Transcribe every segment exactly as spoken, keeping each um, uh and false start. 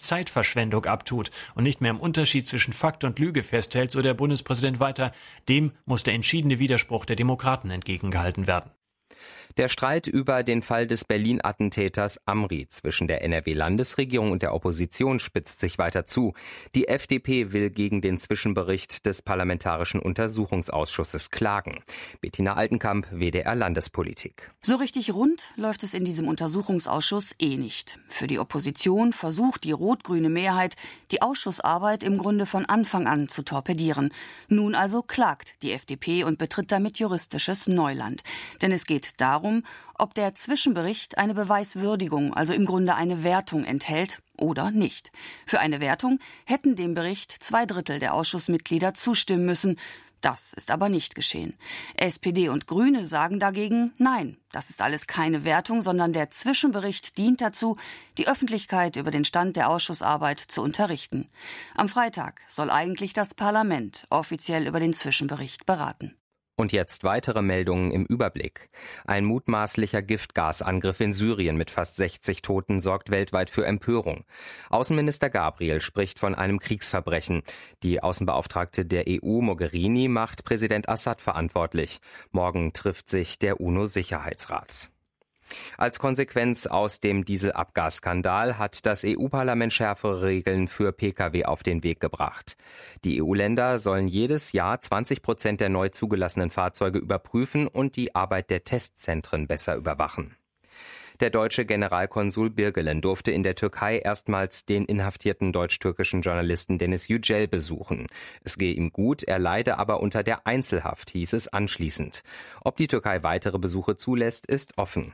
Zeitverschwendung abtut und nicht mehr im Unterschied zwischen Fakt und Lüge festhält, so der Bundespräsident weiter, dem muss der entschiedene Widerspruch der Demokraten entgegengehalten werden. Der Streit über den Fall des Berlin-Attentäters Amri zwischen der N R W-Landesregierung und der Opposition spitzt sich weiter zu. Die F D P will gegen den Zwischenbericht des Parlamentarischen Untersuchungsausschusses klagen. Bettina Altenkamp, W D R Landespolitik. So richtig rund läuft es in diesem Untersuchungsausschuss eh nicht. Für die Opposition versucht die rot-grüne Mehrheit, die Ausschussarbeit im Grunde von Anfang an zu torpedieren. Nun also klagt die F D P und betritt damit juristisches Neuland. Denn es geht darum, ob der Zwischenbericht eine Beweiswürdigung, also im Grunde eine Wertung enthält oder nicht. Für eine Wertung hätten dem Bericht zwei Drittel der Ausschussmitglieder zustimmen müssen. Das ist aber nicht geschehen. S P D und Grüne sagen dagegen, nein, das ist alles keine Wertung, sondern der Zwischenbericht dient dazu, die Öffentlichkeit über den Stand der Ausschussarbeit zu unterrichten. Am Freitag soll eigentlich das Parlament offiziell über den Zwischenbericht beraten. Und jetzt weitere Meldungen im Überblick. Ein mutmaßlicher Giftgasangriff in Syrien mit fast sechzig Toten sorgt weltweit für Empörung. Außenminister Gabriel spricht von einem Kriegsverbrechen. Die Außenbeauftragte der E U, Mogherini, macht Präsident Assad verantwortlich. Morgen trifft sich der UNO-Sicherheitsrat. Als Konsequenz aus dem Dieselabgasskandal hat das E U-Parlament schärfere Regeln für Pkw auf den Weg gebracht. Die E U-Länder sollen jedes Jahr zwanzig Prozent der neu zugelassenen Fahrzeuge überprüfen und die Arbeit der Testzentren besser überwachen. Der deutsche Generalkonsul Birgelen durfte in der Türkei erstmals den inhaftierten deutsch-türkischen Journalisten Deniz Yücel besuchen. Es gehe ihm gut, er leide aber unter der Einzelhaft, hieß es anschließend. Ob die Türkei weitere Besuche zulässt, ist offen.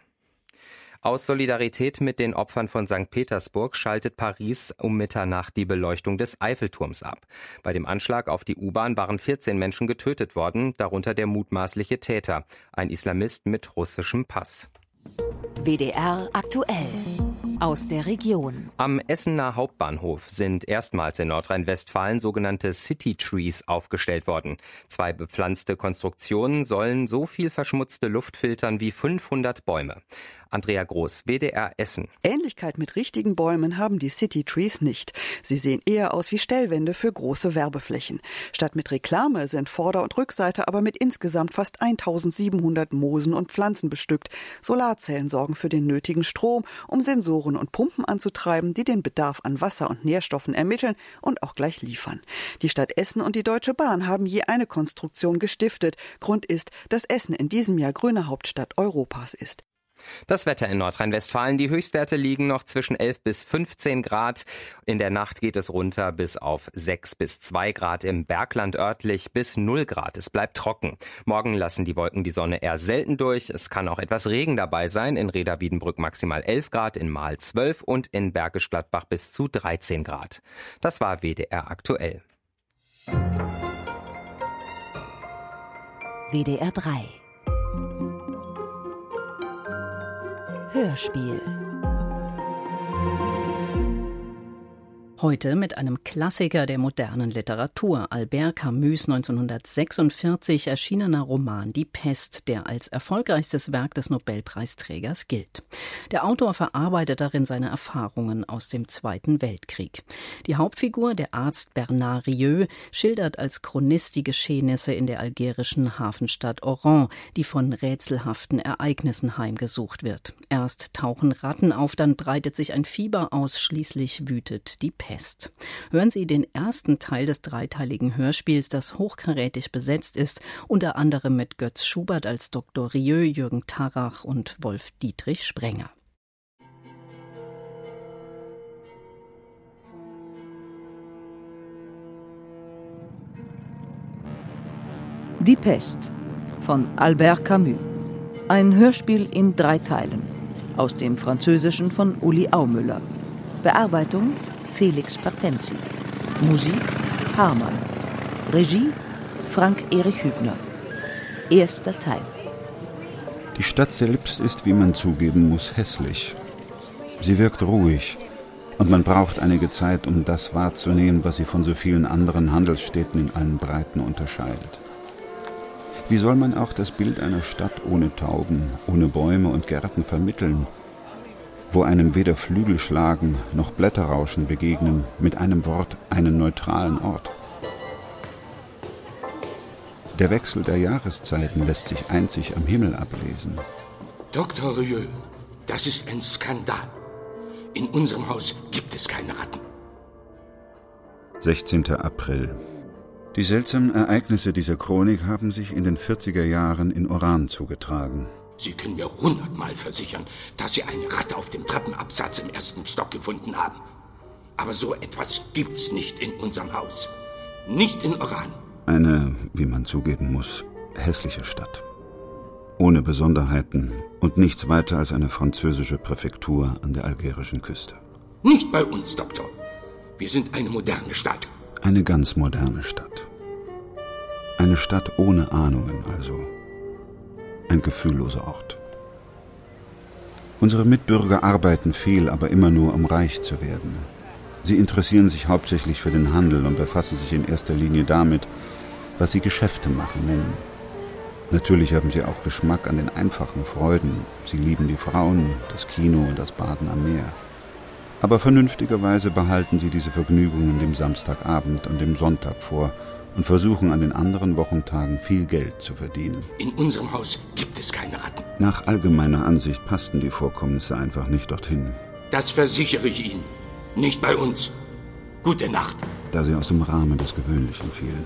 Aus Solidarität mit den Opfern von Sankt Petersburg schaltet Paris um Mitternacht die Beleuchtung des Eiffelturms ab. Bei dem Anschlag auf die U-Bahn waren vierzehn Menschen getötet worden, darunter der mutmaßliche Täter, ein Islamist mit russischem Pass. W D R aktuell. Aus der Region. Am Essener Hauptbahnhof sind erstmals in Nordrhein-Westfalen sogenannte City Trees aufgestellt worden. Zwei bepflanzte Konstruktionen sollen so viel verschmutzte Luft filtern wie fünfhundert Bäume. Andrea Groß, W D R Essen. Ähnlichkeit mit richtigen Bäumen haben die City Trees nicht. Sie sehen eher aus wie Stellwände für große Werbeflächen. Statt mit Reklame sind Vorder- und Rückseite aber mit insgesamt fast eintausendsiebenhundert Moosen und Pflanzen bestückt. Solarzellen sorgen für den nötigen Strom, um Sensoren und Pumpen anzutreiben, die den Bedarf an Wasser und Nährstoffen ermitteln und auch gleich liefern. Die Stadt Essen und die Deutsche Bahn haben je eine Konstruktion gestiftet. Grund ist, dass Essen in diesem Jahr grüne Hauptstadt Europas ist. Das Wetter in Nordrhein-Westfalen. Die Höchstwerte liegen noch zwischen elf bis fünfzehn Grad. In der Nacht geht es runter bis auf sechs bis zwei Grad. Im Bergland örtlich bis null Grad. Es bleibt trocken. Morgen lassen die Wolken die Sonne eher selten durch. Es kann auch etwas Regen dabei sein. In Reda-Wiedenbrück maximal elf Grad, in Mahl zwölf und in Bergisch Gladbach bis zu dreizehn Grad. Das war W D R aktuell. W D R drei Hörspiel. Heute mit einem Klassiker der modernen Literatur, Albert Camus' neunzehnhundertsechsundvierzig erschienener Roman Die Pest, der als erfolgreichstes Werk des Nobelpreisträgers gilt. Der Autor verarbeitet darin seine Erfahrungen aus dem Zweiten Weltkrieg. Die Hauptfigur, der Arzt Bernard Rieu, schildert als Chronist die Geschehnisse in der algerischen Hafenstadt Oran, die von rätselhaften Ereignissen heimgesucht wird. Erst tauchen Ratten auf, dann breitet sich ein Fieber aus, schließlich wütet die Pest. Pest. Hören Sie den ersten Teil des dreiteiligen Hörspiels, das hochkarätig besetzt ist, unter anderem mit Götz Schubert als Doktor Rieu, Jürgen Tarrach und Wolf-Dietrich Sprenger. Die Pest von Albert Camus. Ein Hörspiel in drei Teilen. Aus dem Französischen von Uli Aumüller. Bearbeitung Felix Partenzi. Musik Harman. Regie Frank-Erich Hübner. Erster Teil. Die Stadt selbst ist, wie man zugeben muss, hässlich. Sie wirkt ruhig und man braucht einige Zeit, um das wahrzunehmen, was sie von so vielen anderen Handelsstädten in allen Breiten unterscheidet. Wie soll man auch das Bild einer Stadt ohne Tauben, ohne Bäume und Gärten vermitteln? wo einem weder Flügelschlagen noch Blätterrauschen begegnen, mit einem Wort einen neutralen Ort. Der Wechsel der Jahreszeiten lässt sich einzig am Himmel ablesen. Doktor Rieu, das ist ein Skandal. In unserem Haus gibt es keine Ratten. sechzehnter April. Die seltsamen Ereignisse dieser Chronik haben sich in den vierziger Jahren in Oran zugetragen. Sie können mir hundertmal versichern, dass Sie eine Ratte auf dem Treppenabsatz im ersten Stock gefunden haben. Aber so etwas gibt's nicht in unserem Haus. Nicht in Oran. Eine, wie man zugeben muss, hässliche Stadt. Ohne Besonderheiten und nichts weiter als eine französische Präfektur an der algerischen Küste. Nicht bei uns, Doktor. Wir sind eine moderne Stadt. Eine ganz moderne Stadt. Eine Stadt ohne Ahnungen also. Ein gefühlloser Ort. Unsere Mitbürger arbeiten viel, aber immer nur, um reich zu werden. Sie interessieren sich hauptsächlich für den Handel und befassen sich in erster Linie damit, was sie Geschäfte machen nennen. Natürlich haben sie auch Geschmack an den einfachen Freuden. Sie lieben die Frauen, das Kino und das Baden am Meer. Aber vernünftigerweise behalten sie diese Vergnügungen dem Samstagabend und dem Sonntag vor und versuchen an den anderen Wochentagen viel Geld zu verdienen. In unserem Haus gibt es keine Ratten. Nach allgemeiner Ansicht passten die Vorkommnisse einfach nicht dorthin. Das versichere ich Ihnen. Nicht bei uns. Gute Nacht. Da sie aus dem Rahmen des Gewöhnlichen fielen.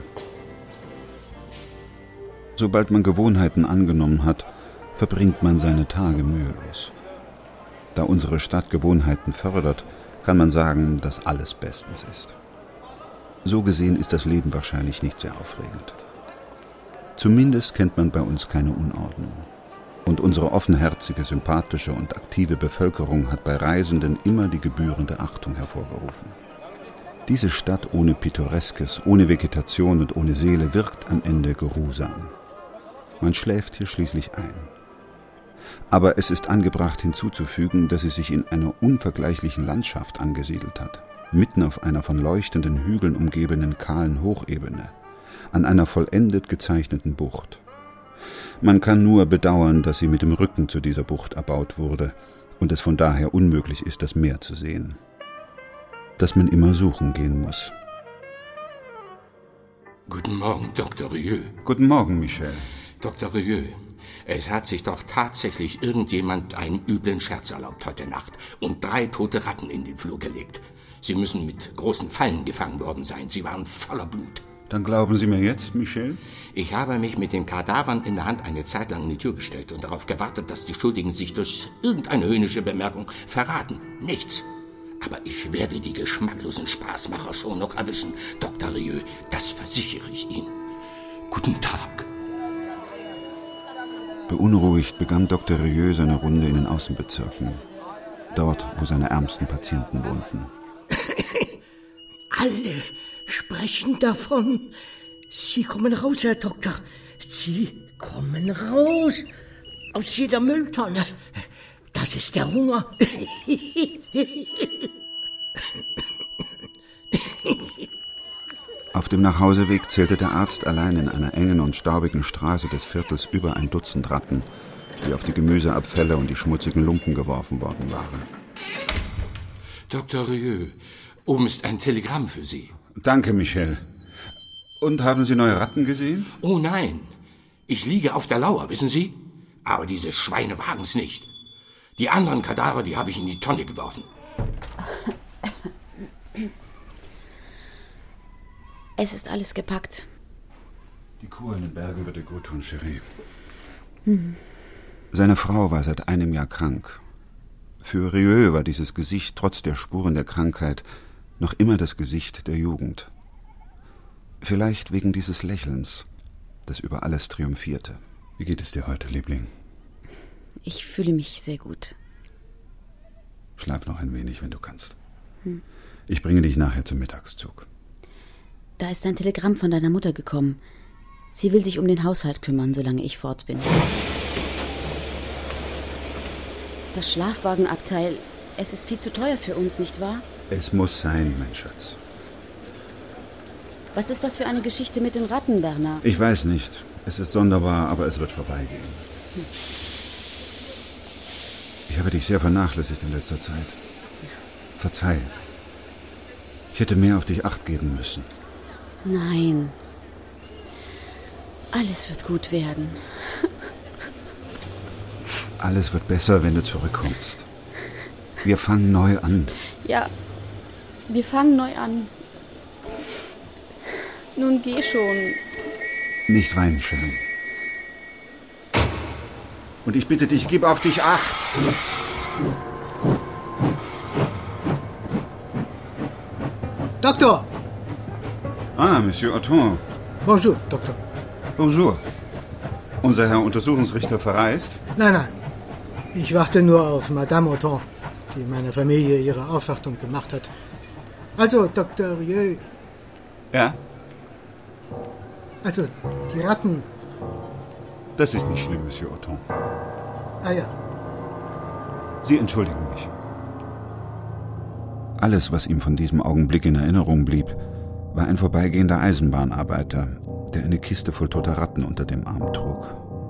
Sobald man Gewohnheiten angenommen hat, verbringt man seine Tage mühelos. Da unsere Stadt Gewohnheiten fördert, kann man sagen, dass alles bestens ist. So gesehen ist das Leben wahrscheinlich nicht sehr aufregend. Zumindest kennt man bei uns keine Unordnung. Und unsere offenherzige, sympathische und aktive Bevölkerung hat bei Reisenden immer die gebührende Achtung hervorgerufen. Diese Stadt ohne Pittoreskes, ohne Vegetation und ohne Seele wirkt am Ende geruhsam. Man schläft hier schließlich ein. Aber es ist angebracht hinzuzufügen, dass sie sich in einer unvergleichlichen Landschaft angesiedelt hat, mitten auf einer von leuchtenden Hügeln umgebenen kahlen Hochebene, an einer vollendet gezeichneten Bucht. Man kann nur bedauern, dass sie mit dem Rücken zu dieser Bucht erbaut wurde und es von daher unmöglich ist, das Meer zu sehen. Dass man immer suchen gehen muss. Guten Morgen, Doktor Rieu. Guten Morgen, Michel. Doktor Rieu, es hat sich doch tatsächlich irgendjemand einen üblen Scherz erlaubt heute Nacht und drei tote Ratten in den Flur gelegt. Sie müssen mit großen Fallen gefangen worden sein. Sie waren voller Blut. Dann glauben Sie mir jetzt, Michel? Ich habe mich mit den Kadavern in der Hand eine Zeit lang in die Tür gestellt und darauf gewartet, dass die Schuldigen sich durch irgendeine höhnische Bemerkung verraten. Nichts. Aber ich werde die geschmacklosen Spaßmacher schon noch erwischen, Doktor Rieu. Das versichere ich Ihnen. Guten Tag. Beunruhigt begann Doktor Rieu seine Runde in den Außenbezirken. Dort, wo seine ärmsten Patienten wohnten. Alle sprechen davon. Sie kommen raus, Herr Doktor. Sie kommen raus. Aus jeder Mülltonne. Das ist der Hunger. Auf dem Nachhauseweg zählte der Arzt allein in einer engen und staubigen Straße des Viertels über ein Dutzend Ratten, die auf die Gemüseabfälle und die schmutzigen Lumpen geworfen worden waren. Doktor Rieu, oben ist ein Telegramm für Sie. Danke, Michel. Und haben Sie neue Ratten gesehen? Oh nein, ich liege auf der Lauer, wissen Sie? Aber diese Schweine wagen's nicht. Die anderen Kadaver, die habe ich in die Tonne geworfen. Es ist alles gepackt. Die Kur in den Bergen wird dir gut tun, Cherie. Hm. Seine Frau war seit einem Jahr krank. Für Rieu war dieses Gesicht trotz der Spuren der Krankheit noch immer das Gesicht der Jugend. Vielleicht wegen dieses Lächelns, das über alles triumphierte. Wie geht es dir heute, Liebling? Ich fühle mich sehr gut. Schlaf noch ein wenig, wenn du kannst. Hm. Ich bringe dich nachher zum Mittagszug. Da ist ein Telegramm von deiner Mutter gekommen. Sie will sich um den Haushalt kümmern, solange ich fort bin. Das Schlafwagenabteil, es ist viel zu teuer für uns, nicht wahr? Es muss sein, mein Schatz. Was ist das für eine Geschichte mit den Ratten, Werner? Ich weiß nicht. Es ist sonderbar, aber es wird vorbeigehen. Hm. Ich habe dich sehr vernachlässigt in letzter Zeit. Verzeih. Ich hätte mehr auf dich Acht geben müssen. Nein. Alles wird gut werden. Alles wird besser, wenn du zurückkommst. Wir fangen neu an. Ja, wir fangen neu an. Nun geh schon. Nicht weinen, Sharon. Und ich bitte dich, gib auf dich Acht. Doktor! Ah, Monsieur Otton. Bonjour, Doktor. Bonjour. Unser Herr Untersuchungsrichter verreist? Nein, nein. Ich warte nur auf Madame Otton, die meiner Familie ihre Aufwartung gemacht hat. Also, Doktor Rieu. Ja? Also, die Ratten. Das ist nicht schlimm, Monsieur Otton. Ah ja. Sie entschuldigen mich. Alles, was ihm von diesem Augenblick in Erinnerung blieb, war ein vorbeigehender Eisenbahnarbeiter, der eine Kiste voll toter Ratten unter dem Arm trug.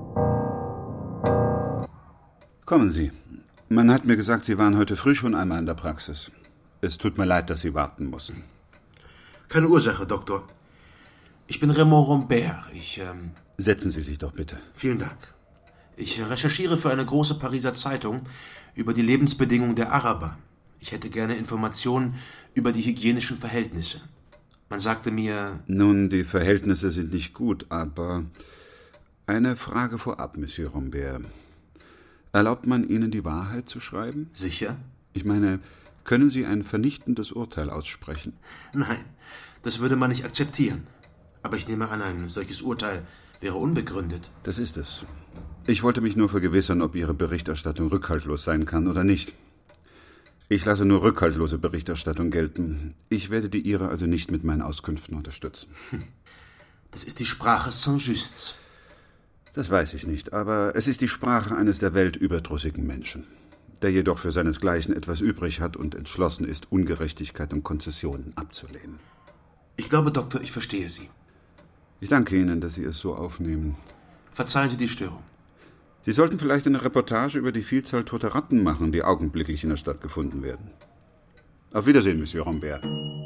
Kommen Sie. Man hat mir gesagt, Sie waren heute früh schon einmal in der Praxis. Es tut mir leid, dass Sie warten mussten. Keine Ursache, Doktor. Ich bin Raymond Rambert. Ich, ähm... Setzen Sie sich doch bitte. Vielen Dank. Ich recherchiere für eine große Pariser Zeitung über die Lebensbedingungen der Araber. Ich hätte gerne Informationen über die hygienischen Verhältnisse. Man sagte mir... Nun, die Verhältnisse sind nicht gut, aber... Eine Frage vorab, Monsieur Rambert. Erlaubt man Ihnen, die Wahrheit zu schreiben? Sicher? Ich meine, können Sie ein vernichtendes Urteil aussprechen? Nein, das würde man nicht akzeptieren. Aber ich nehme an, ein solches Urteil wäre unbegründet. Das ist es. Ich wollte mich nur vergewissern, ob Ihre Berichterstattung rückhaltlos sein kann oder nicht. Ich lasse nur rückhaltlose Berichterstattung gelten. Ich werde die Ihre also nicht mit meinen Auskünften unterstützen. Das ist die Sprache Saint-Justs. Das weiß ich nicht, aber es ist die Sprache eines der Welt überdrüssigen Menschen, der jedoch für seinesgleichen etwas übrig hat und entschlossen ist, Ungerechtigkeit und Konzessionen abzulehnen. Ich glaube, Doktor, ich verstehe Sie. Ich danke Ihnen, dass Sie es so aufnehmen. Verzeihen Sie die Störung. Sie sollten vielleicht eine Reportage über die Vielzahl toter Ratten machen, die augenblicklich in der Stadt gefunden werden. Auf Wiedersehen, Monsieur Rambert.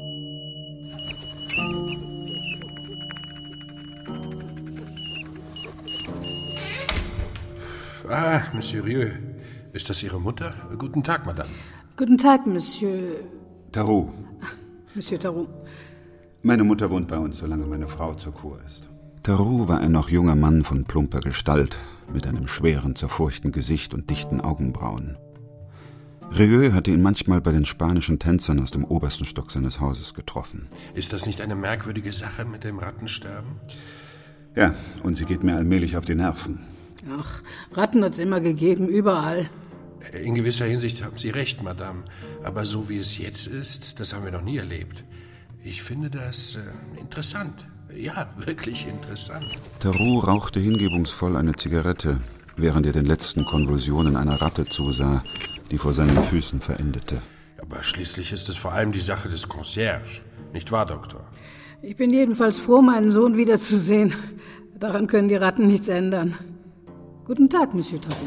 Ah, Monsieur Rieu. Ist das Ihre Mutter? Guten Tag, Madame. Guten Tag, Monsieur... Tarot. Monsieur Tarot. Meine Mutter wohnt bei uns, solange meine Frau zur Kur ist. Tarot war ein noch junger Mann von plumper Gestalt, mit einem schweren, zerfurchten Gesicht und dichten Augenbrauen. Rieu hatte ihn manchmal bei den spanischen Tänzern aus dem obersten Stock seines Hauses getroffen. Ist das nicht eine merkwürdige Sache mit dem Rattensterben? Ja, und sie geht mir allmählich auf die Nerven. Ach, Ratten hat's immer gegeben, überall. In gewisser Hinsicht haben Sie recht, Madame. Aber so wie es jetzt ist, das haben wir noch nie erlebt. Ich finde das äh, interessant. Ja, wirklich interessant. Tarot rauchte hingebungsvoll eine Zigarette, während er den letzten Konvulsionen einer Ratte zusah, die vor seinen Füßen verendete. Aber schließlich ist es vor allem die Sache des Concierge. Nicht wahr, Doktor? Ich bin jedenfalls froh, meinen Sohn wiederzusehen. Daran können die Ratten nichts ändern. Guten Tag, Monsieur Tarot.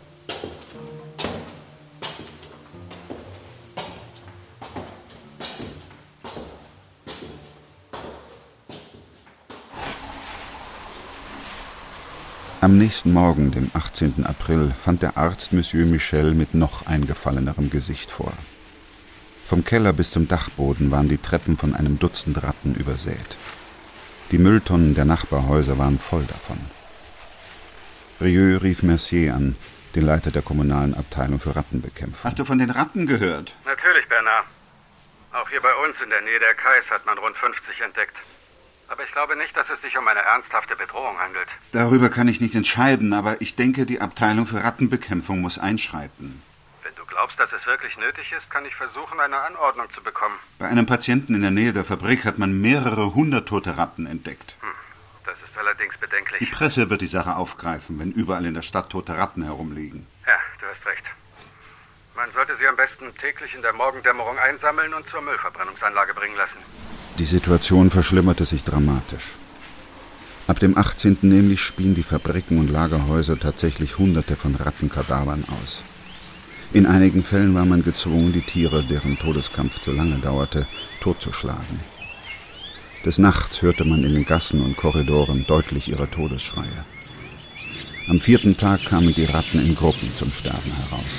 Am nächsten Morgen, dem achtzehnten April, fand der Arzt Monsieur Michel mit noch eingefallenerem Gesicht vor. Vom Keller bis zum Dachboden waren die Treppen von einem Dutzend Ratten übersät. Die Mülltonnen der Nachbarhäuser waren voll davon. Rieu rief Mercier an, den Leiter der kommunalen Abteilung für Rattenbekämpfung. Hast du von den Ratten gehört? Natürlich, Bernard. Auch hier bei uns in der Nähe der Kais hat man rund fünfzig entdeckt. Aber ich glaube nicht, dass es sich um eine ernsthafte Bedrohung handelt. Darüber kann ich nicht entscheiden, aber ich denke, die Abteilung für Rattenbekämpfung muss einschreiten. Wenn du glaubst, dass es wirklich nötig ist, kann ich versuchen, eine Anordnung zu bekommen. Bei einem Patienten in der Nähe der Fabrik hat man mehrere hundert tote Ratten entdeckt. Hm, das ist allerdings bedenklich. Die Presse wird die Sache aufgreifen, wenn überall in der Stadt tote Ratten herumliegen. Ja, du hast recht. Man sollte sie am besten täglich in der Morgendämmerung einsammeln und zur Müllverbrennungsanlage bringen lassen. Die Situation verschlimmerte sich dramatisch. Ab dem achtzehnten nämlich spien die Fabriken und Lagerhäuser tatsächlich Hunderte von Rattenkadavern aus. In einigen Fällen war man gezwungen, die Tiere, deren Todeskampf zu lange dauerte, totzuschlagen. Des Nachts hörte man in den Gassen und Korridoren deutlich ihre Todesschreie. Am vierten Tag kamen die Ratten in Gruppen zum Sterben heraus.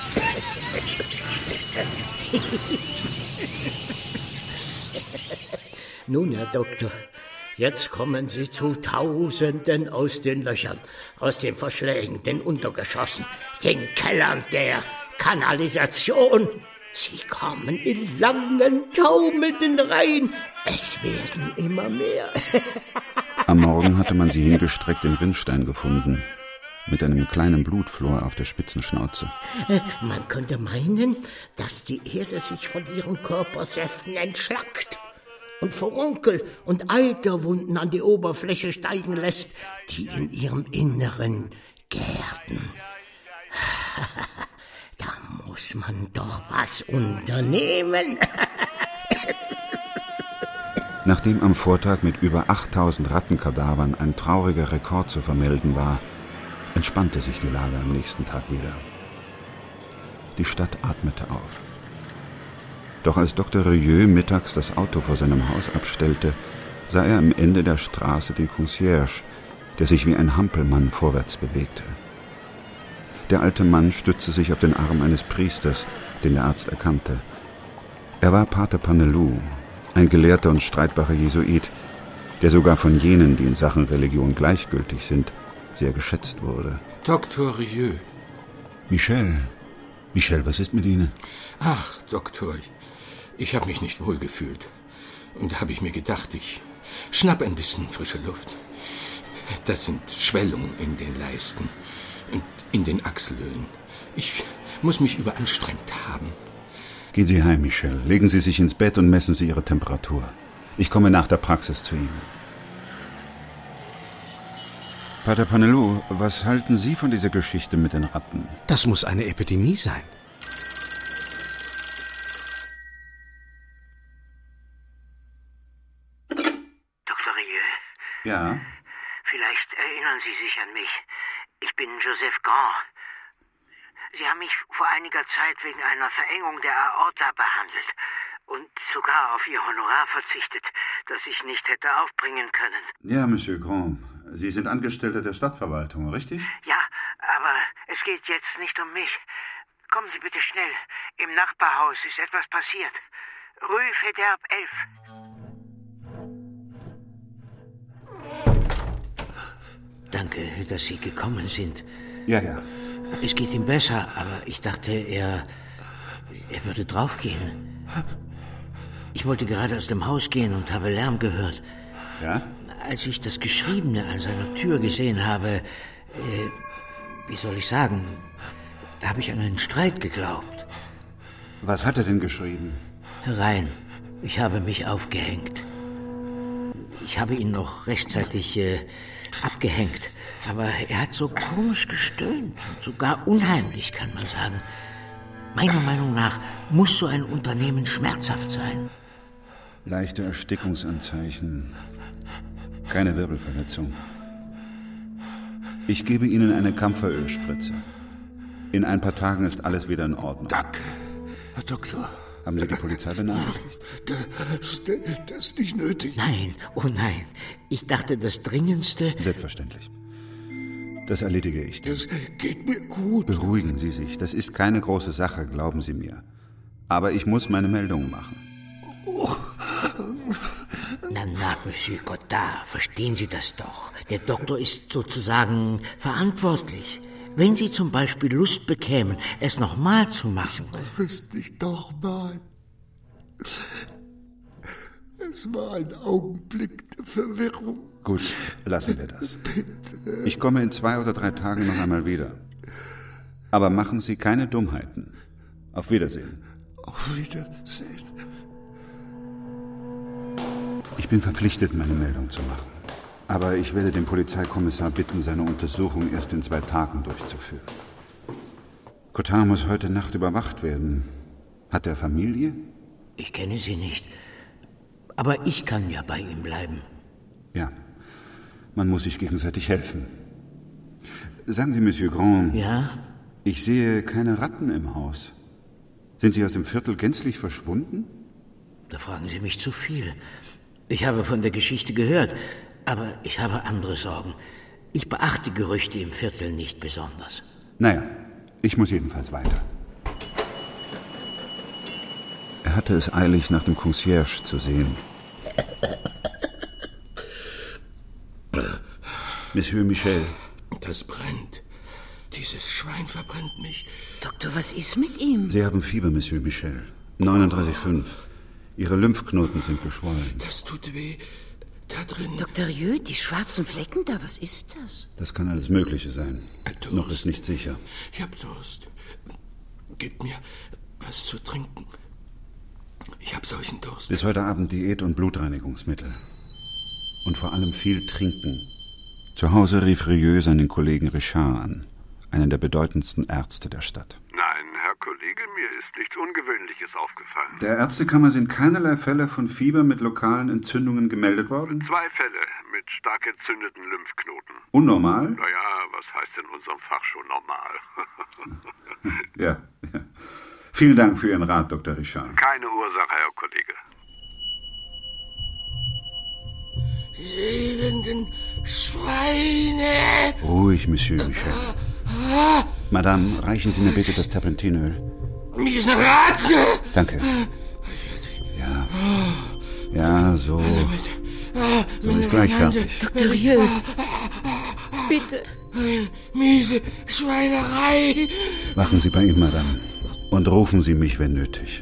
Nun, Herr Doktor, jetzt kommen Sie zu Tausenden aus den Löchern, aus den Verschlägen, den Untergeschossen, den Kellern der Kanalisation. Sie kommen in langen, taumelnden Reihen. Es werden immer mehr. Am Morgen hatte man sie hingestreckt im Rinnstein gefunden, mit einem kleinen Blutflor auf der spitzen Schnauze. Man könnte meinen, dass die Erde sich von ihren Körpersäften entschlackt und Furunkel und Eiterwunden an die Oberfläche steigen lässt, die in ihrem Inneren gärten. Da muss man doch was unternehmen. Nachdem am Vortag mit über achttausend Rattenkadavern ein trauriger Rekord zu vermelden war, entspannte sich die Lage am nächsten Tag wieder. Die Stadt atmete auf. Doch als Doktor Rieu mittags das Auto vor seinem Haus abstellte, sah er am Ende der Straße den Concierge, der sich wie ein Hampelmann vorwärts bewegte. Der alte Mann stützte sich auf den Arm eines Priesters, den der Arzt erkannte. Er war Pater Panelou, ein gelehrter und streitbarer Jesuit, der sogar von jenen, die in Sachen Religion gleichgültig sind, sehr geschätzt wurde. Doktor Rieu. Michel. Michel, was ist mit Ihnen? Ach, Doktor, ich habe mich nicht wohl gefühlt. Und da habe ich mir gedacht, ich schnapp ein bisschen frische Luft. Das sind Schwellungen in den Leisten und in den Achselhöhlen. Ich muss mich überanstrengt haben. Gehen Sie heim, Michel. Legen Sie sich ins Bett und messen Sie Ihre Temperatur. Ich komme nach der Praxis zu Ihnen. Pater Panelou, was halten Sie von dieser Geschichte mit den Ratten? Das muss eine Epidemie sein. Doktor Rieu? Ja? Vielleicht erinnern Sie sich an mich. Ich bin Joseph Grand. Sie haben mich vor einiger Zeit wegen einer Verengung der Aorta behandelt und sogar auf Ihr Honorar verzichtet, das ich nicht hätte aufbringen können. Ja, Monsieur Grand. Sie sind Angestellter der Stadtverwaltung, richtig? Ja, aber es geht jetzt nicht um mich. Kommen Sie bitte schnell. Im Nachbarhaus ist etwas passiert. Rue Federbe elf. Danke, dass Sie gekommen sind. Ja, ja. Es geht ihm besser, aber ich dachte, er... er würde draufgehen. Ich wollte gerade aus dem Haus gehen und habe Lärm gehört. Ja? Als ich das Geschriebene an seiner Tür gesehen habe, äh, wie soll ich sagen, da habe ich an einen Streit geglaubt. Was hat er denn geschrieben? Herein, ich habe mich aufgehängt. Ich habe ihn noch rechtzeitig äh, abgehängt, aber er hat so komisch gestöhnt, sogar unheimlich, kann man sagen. Meiner Meinung nach muss so ein Unternehmen schmerzhaft sein. Leichte Erstickungsanzeichen. Keine Wirbelverletzung. Ich gebe Ihnen eine Kampferölspritze. In ein paar Tagen ist alles wieder in Ordnung. Danke, Herr Doktor. Haben Sie die Polizei benachrichtigt? Das, das ist nicht nötig. Nein, oh nein. Ich dachte, das Dringendste... Selbstverständlich. Das erledige ich. Das geht mir gut. Beruhigen Sie sich. Das ist keine große Sache, glauben Sie mir. Aber ich muss meine Meldung machen. Oh. Na, na, Monsieur Cottard, verstehen Sie das doch. Der Doktor ist sozusagen verantwortlich. Wenn Sie zum Beispiel Lust bekämen, es nochmal zu machen. Ich mach es nicht nochmal. Es war ein Augenblick der Verwirrung. Gut, lassen wir das. Bitte. Ich komme in zwei oder drei Tagen noch einmal wieder. Aber machen Sie keine Dummheiten. Auf Wiedersehen. Auf Wiedersehen. Ich bin verpflichtet, meine Meldung zu machen. Aber ich werde den Polizeikommissar bitten, seine Untersuchung erst in zwei Tagen durchzuführen. Cottard muss heute Nacht überwacht werden. Hat er Familie? Ich kenne sie nicht. Aber ich kann ja bei ihm bleiben. Ja, man muss sich gegenseitig helfen. Sagen Sie, Monsieur Grand... Ja? Ich sehe keine Ratten im Haus. Sind Sie aus dem Viertel gänzlich verschwunden? Da fragen Sie mich zu viel. Ich habe von der Geschichte gehört, aber ich habe andere Sorgen. Ich beachte Gerüchte im Viertel nicht besonders. Naja, ich muss jedenfalls weiter. Er hatte es eilig, nach dem Concierge zu sehen. Monsieur Michel. Das brennt. Dieses Schwein verbrennt mich. Doktor, was ist mit ihm? Sie haben Fieber, Monsieur Michel. neununddreißig Komma fünf. Ihre Lymphknoten sind geschwollen. Das tut weh. Da drin. Doktor Rieu, die schwarzen Flecken da, was ist das? Das kann alles Mögliche sein. Durst. Noch ist nicht sicher. Ich hab Durst. Gib mir was zu trinken. Ich hab solchen Durst. Bis heute Abend Diät und Blutreinigungsmittel. Und vor allem viel trinken. Zu Hause rief Rieu seinen Kollegen Richard an, einen der bedeutendsten Ärzte der Stadt. Nein, Herr Kollege, mir ist nichts Ungewöhnliches aufgefallen. Der Ärztekammer sind keinerlei Fälle von Fieber mit lokalen Entzündungen gemeldet worden? Zwei Fälle mit stark entzündeten Lymphknoten. Unnormal? Naja, was heißt in unserem Fach schon normal? ja, ja. Vielen Dank für Ihren Rat, Doktor Richard. Keine Ursache, Herr Kollege. Elenden Schweine! Ruhig, Monsieur Michel. Madame, reichen Sie mir bitte das Terpentinöl. Miese Ratze! Danke. Ja. Ja, so. So ist gleich fertig. Doktor Rieu, bitte. Miese Schweinerei! Wachen Sie bei ihm, Madame. Und rufen Sie mich, wenn nötig.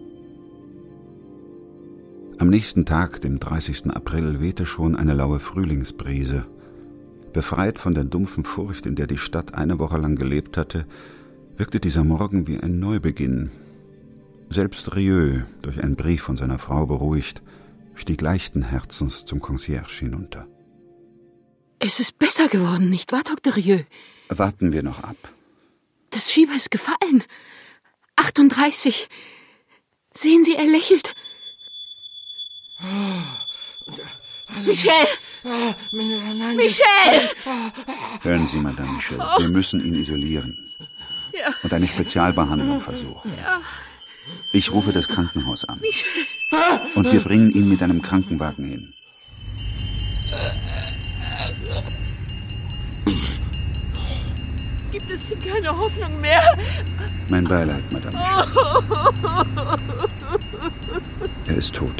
Am nächsten Tag, dem dreißigsten April, wehte schon eine laue Frühlingsbrise. Befreit von der dumpfen Furcht, in der die Stadt eine Woche lang gelebt hatte, wirkte dieser Morgen wie ein Neubeginn. Selbst Rieu, durch einen Brief von seiner Frau beruhigt, stieg leichten Herzens zum Concierge hinunter. Es ist besser geworden, nicht wahr, Doktor Rieu? Warten wir noch ab. Das Fieber ist gefallen. achtunddreißig. Sehen Sie, er lächelt. Michel! Michel! Hören Sie, Madame Michel, wir müssen ihn isolieren. Ja. Und eine Spezialbehandlung versuchen. Ja. Ich rufe das Krankenhaus an. Michel! Und wir bringen ihn mit einem Krankenwagen hin. Gibt es keine Hoffnung mehr? Mein Beileid, Madame Michel. Er ist tot.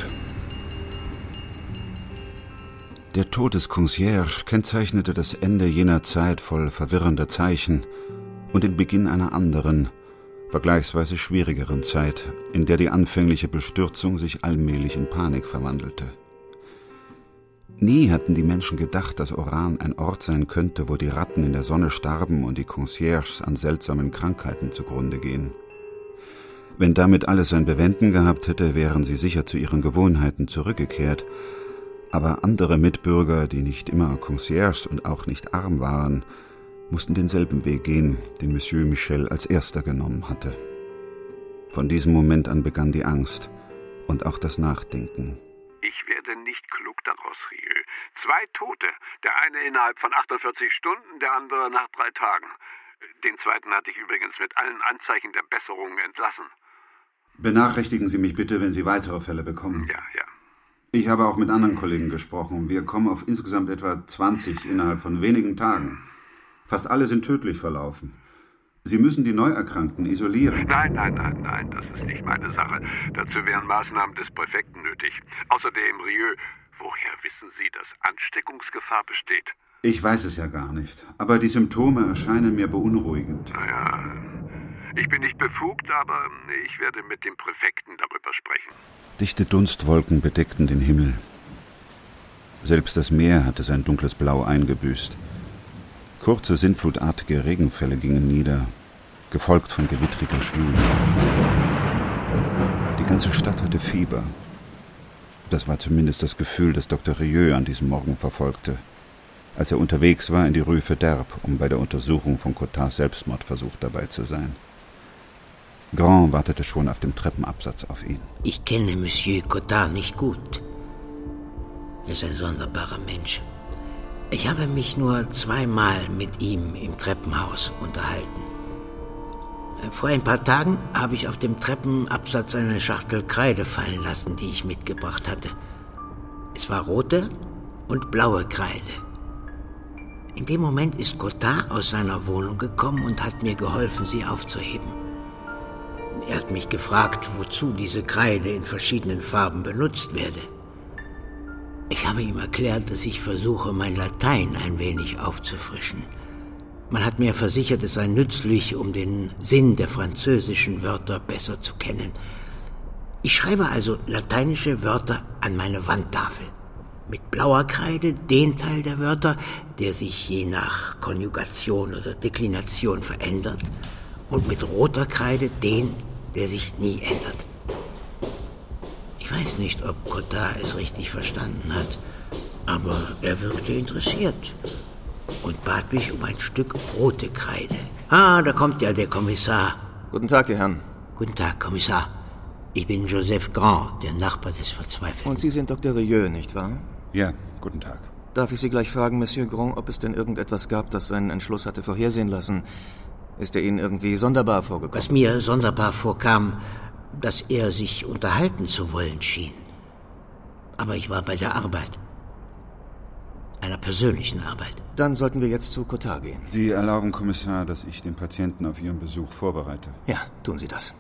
Der Tod des Concierge kennzeichnete das Ende jener Zeit voll verwirrender Zeichen und den Beginn einer anderen, vergleichsweise schwierigeren Zeit, in der die anfängliche Bestürzung sich allmählich in Panik verwandelte. Nie hatten die Menschen gedacht, dass Oran ein Ort sein könnte, wo die Ratten in der Sonne starben und die Concierges an seltsamen Krankheiten zugrunde gehen. Wenn damit alles sein Bewenden gehabt hätte, wären sie sicher zu ihren Gewohnheiten zurückgekehrt. Aber andere Mitbürger, die nicht immer Concierges und auch nicht arm waren, mussten denselben Weg gehen, den Monsieur Michel als erster genommen hatte. Von diesem Moment an begann die Angst und auch das Nachdenken. Ich werde nicht klug daraus, Rieu. Zwei Tote. Der eine innerhalb von achtundvierzig Stunden, der andere nach drei Tagen. Den zweiten hatte ich übrigens mit allen Anzeichen der Besserung entlassen. Benachrichtigen Sie mich bitte, wenn Sie weitere Fälle bekommen. Ja, ja. Ich habe auch mit anderen Kollegen gesprochen. Wir kommen auf insgesamt etwa zwanzig innerhalb von wenigen Tagen. Fast alle sind tödlich verlaufen. Sie müssen die Neuerkrankten isolieren. Nein, nein, nein, nein, das ist nicht meine Sache. Dazu wären Maßnahmen des Präfekten nötig. Außerdem, Rieu, woher wissen Sie, dass Ansteckungsgefahr besteht? Ich weiß es ja gar nicht. Aber die Symptome erscheinen mir beunruhigend. Naja, ich bin nicht befugt, aber ich werde mit dem Präfekten darüber sprechen. Dichte Dunstwolken bedeckten den Himmel. Selbst das Meer hatte sein dunkles Blau eingebüßt. Kurze, sintflutartige Regenfälle gingen nieder, gefolgt von gewittriger Schwüle. Die ganze Stadt hatte Fieber. Das war zumindest das Gefühl, das Doktor Rieu an diesem Morgen verfolgte, als er unterwegs war in die Rue Verderbe, um bei der Untersuchung von Cotards Selbstmordversuch dabei zu sein. Grand wartete schon auf dem Treppenabsatz auf ihn. Ich kenne Monsieur Cotard nicht gut. Er ist ein sonderbarer Mensch. Ich habe mich nur zweimal mit ihm im Treppenhaus unterhalten. Vor ein paar Tagen habe ich auf dem Treppenabsatz eine Schachtel Kreide fallen lassen, die ich mitgebracht hatte. Es war rote und blaue Kreide. In dem Moment ist Cottard aus seiner Wohnung gekommen und hat mir geholfen, sie aufzuheben. Er hat mich gefragt, wozu diese Kreide in verschiedenen Farben benutzt werde. Ich habe ihm erklärt, dass ich versuche, mein Latein ein wenig aufzufrischen. Man hat mir versichert, es sei nützlich, um den Sinn der französischen Wörter besser zu kennen. Ich schreibe also lateinische Wörter an meine Wandtafel. Mit blauer Kreide den Teil der Wörter, der sich je nach Konjugation oder Deklination verändert, und mit roter Kreide den, der sich nie ändert. Ich weiß nicht, ob Cottard es richtig verstanden hat, aber er wirkte interessiert und bat mich um ein Stück rote Kreide. Ah, da kommt ja der Kommissar. Guten Tag, die Herren. Guten Tag, Kommissar. Ich bin Joseph Grand, der Nachbar des Verzweifelten. Und Sie sind Doktor Rieu, nicht wahr? Ja, guten Tag. Darf ich Sie gleich fragen, Monsieur Grand, ob es denn irgendetwas gab, das seinen Entschluss hatte vorhersehen lassen? Ist er Ihnen irgendwie sonderbar vorgekommen? Was mir sonderbar vorkam, dass er sich unterhalten zu wollen schien. Aber ich war bei der Arbeit. Einer persönlichen Arbeit. Dann sollten wir jetzt zu Cottard gehen. Sie erlauben, Kommissar, dass ich den Patienten auf Ihren Besuch vorbereite? Ja, tun Sie das.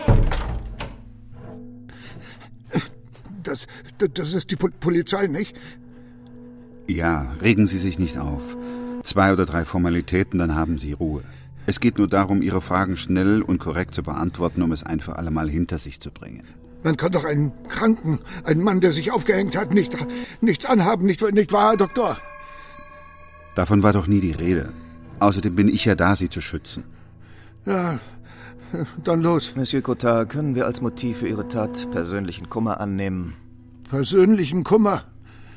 Das, das ist die Polizei, nicht? Ja, regen Sie sich nicht auf. Zwei oder drei Formalitäten, dann haben Sie Ruhe. Es geht nur darum, Ihre Fragen schnell und korrekt zu beantworten, um es ein für alle Mal hinter sich zu bringen. Man kann doch einen Kranken, einen Mann, der sich aufgehängt hat, nicht, nichts anhaben, nicht, nicht wahr, Herr Doktor? Davon war doch nie die Rede. Außerdem bin ich ja da, Sie zu schützen. Ja, dann los. Monsieur Cottard, können wir als Motiv für Ihre Tat persönlichen Kummer annehmen? Persönlichen Kummer?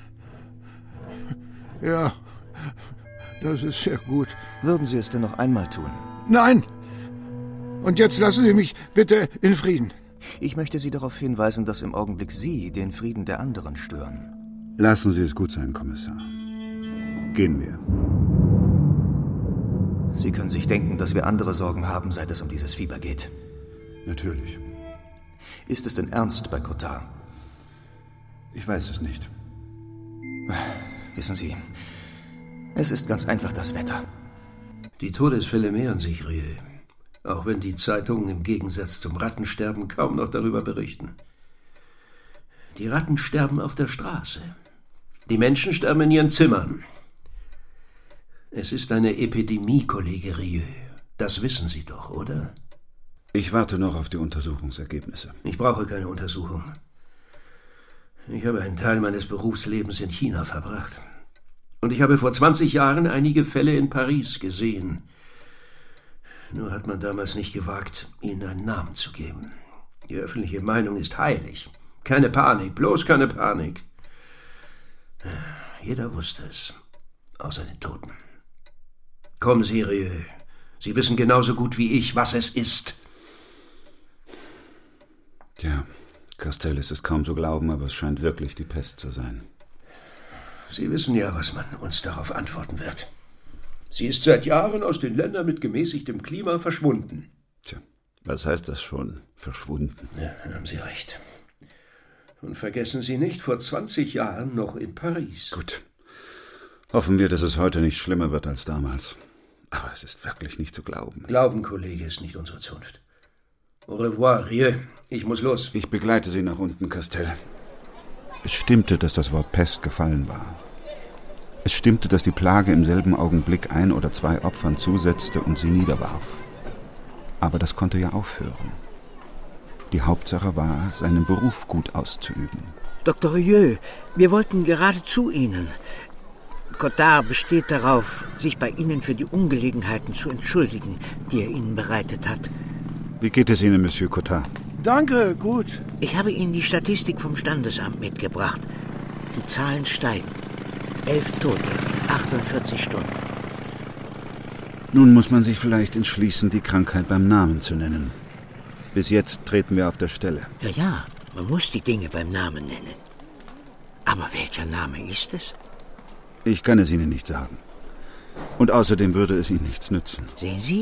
Ja, das ist sehr gut. Würden Sie es denn noch einmal tun? Nein! Und jetzt lassen Sie mich bitte in Frieden. Ich möchte Sie darauf hinweisen, dass im Augenblick Sie den Frieden der anderen stören. Lassen Sie es gut sein, Kommissar. Gehen wir. Sie können sich denken, dass wir andere Sorgen haben, seit es um dieses Fieber geht. Natürlich. Ist es denn ernst bei Cottard? Ich weiß es nicht. Wissen Sie, es ist ganz einfach das Wetter. Die Todesfälle mehren sich, Rieu. Auch wenn die Zeitungen im Gegensatz zum Rattensterben kaum noch darüber berichten. Die Ratten sterben auf der Straße. Die Menschen sterben in ihren Zimmern. Es ist eine Epidemie, Kollege Rieu. Das wissen Sie doch, oder? Ich warte noch auf die Untersuchungsergebnisse. Ich brauche keine Untersuchung. Ich habe einen Teil meines Berufslebens in China verbracht. Und ich habe vor zwanzig Jahren einige Fälle in Paris gesehen. Nur hat man damals nicht gewagt, ihnen einen Namen zu geben. Die öffentliche Meinung ist heilig. Keine Panik, bloß keine Panik. Jeder wusste es, außer den Toten. Kommen Sie, Rieu. Sie wissen genauso gut wie ich, was es ist. Tja, Castell ist es kaum zu glauben, aber es scheint wirklich die Pest zu sein. Sie wissen ja, was man uns darauf antworten wird. Sie ist seit Jahren aus den Ländern mit gemäßigtem Klima verschwunden. Tja, was heißt das schon, verschwunden? Ja, haben Sie recht. Und vergessen Sie nicht, vor zwanzig Jahren noch in Paris. Gut. Hoffen wir, dass es heute nicht schlimmer wird als damals. Aber es ist wirklich nicht zu glauben. Glauben, Kollege, ist nicht unsere Zunft. Au revoir, Rieu. Ich muss los. Ich begleite Sie nach unten, Castell. Es stimmte, dass das Wort Pest gefallen war. Es stimmte, dass die Plage im selben Augenblick ein oder zwei Opfern zusetzte und sie niederwarf. Aber das konnte ja aufhören. Die Hauptsache war, seinen Beruf gut auszuüben. Doktor Rieu, wir wollten gerade zu Ihnen. Cottard besteht darauf, sich bei Ihnen für die Ungelegenheiten zu entschuldigen, die er Ihnen bereitet hat. Wie geht es Ihnen, Monsieur Cottard? Danke, gut. Ich habe Ihnen die Statistik vom Standesamt mitgebracht. Die Zahlen steigen. Elf Tote in achtundvierzig Stunden. Nun muss man sich vielleicht entschließen, die Krankheit beim Namen zu nennen. Bis jetzt treten wir auf der Stelle. Ja, ja, man muss die Dinge beim Namen nennen. Aber welcher Name ist es? Ich kann es Ihnen nicht sagen. Und außerdem würde es Ihnen nichts nützen. Sehen Sie?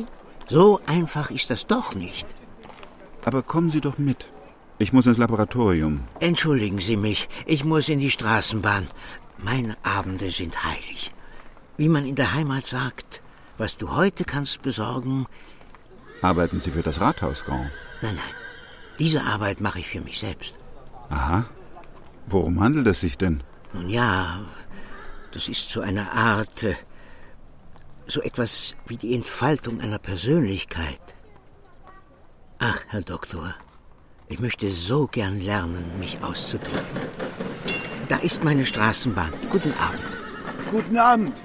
So einfach ist das doch nicht. Aber kommen Sie doch mit. Ich muss ins Laboratorium. Entschuldigen Sie mich, ich muss in die Straßenbahn. Meine Abende sind heilig. Wie man in der Heimat sagt, was du heute kannst besorgen... Arbeiten Sie für das Rathaus, Grand? Nein, nein. Diese Arbeit mache ich für mich selbst. Aha. Worum handelt es sich denn? Nun ja, das ist so eine Art... Äh, so etwas wie die Entfaltung einer Persönlichkeit. Ach, Herr Doktor, ich möchte so gern lernen, mich auszudrücken. Da ist meine Straßenbahn. Guten Abend. Guten Abend.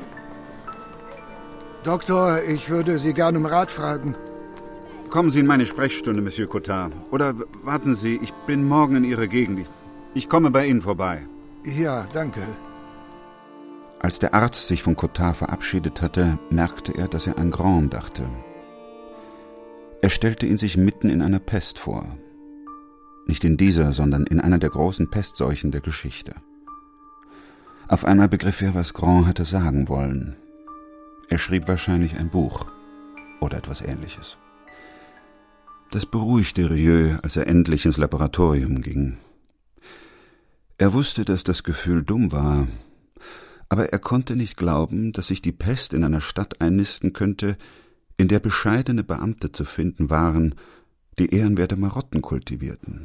Doktor, ich würde Sie gern um Rat fragen. Kommen Sie in meine Sprechstunde, Monsieur Cottard. Oder warten Sie, ich bin morgen in Ihrer Gegend. Ich komme bei Ihnen vorbei. Ja, danke. Als der Arzt sich von Cottard verabschiedet hatte, merkte er, dass er an Grand dachte. Er stellte ihn sich mitten in einer Pest vor. Nicht in dieser, sondern in einer der großen Pestseuchen der Geschichte. Auf einmal begriff er, was Grand hatte sagen wollen. Er schrieb wahrscheinlich ein Buch oder etwas Ähnliches. Das beruhigte Rieu, als er endlich ins Laboratorium ging. Er wusste, dass das Gefühl dumm war, aber er konnte nicht glauben, dass sich die Pest in einer Stadt einnisten könnte, in der bescheidene Beamte zu finden waren, die ehrenwerte Marotten kultivierten.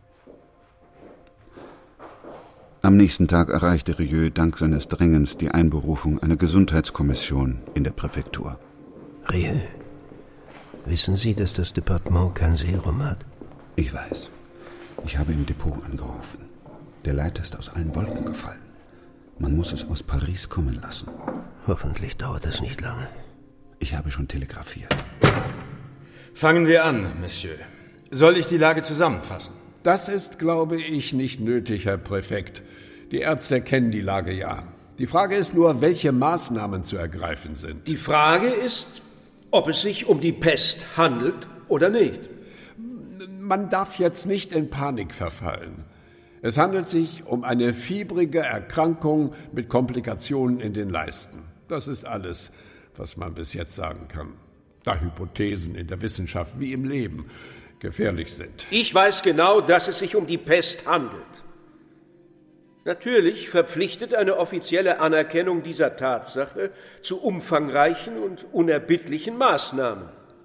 Am nächsten Tag erreichte Rieu dank seines Drängens die Einberufung einer Gesundheitskommission in der Präfektur. Rieu, wissen Sie, dass das Departement kein Serum hat? Ich weiß. Ich habe im Depot angerufen. Der Leiter ist aus allen Wolken gefallen. Man muss es aus Paris kommen lassen. Hoffentlich dauert es nicht lange. Ich habe schon telegrafiert. Fangen wir an, Monsieur. Soll ich die Lage zusammenfassen? Das ist, glaube ich, nicht nötig, Herr Präfekt. Die Ärzte kennen die Lage ja. Die Frage ist nur, welche Maßnahmen zu ergreifen sind. Die Frage ist, ob es sich um die Pest handelt oder nicht. Man darf jetzt nicht in Panik verfallen. Es handelt sich um eine fiebrige Erkrankung mit Komplikationen in den Leisten. Das ist alles, was man bis jetzt sagen kann. Da Hypothesen in der Wissenschaft wie im Leben gefährlich sind. Ich weiß genau, dass es sich um die Pest handelt. Natürlich verpflichtet eine offizielle Anerkennung dieser Tatsache zu umfangreichen und unerbittlichen Maßnahmen.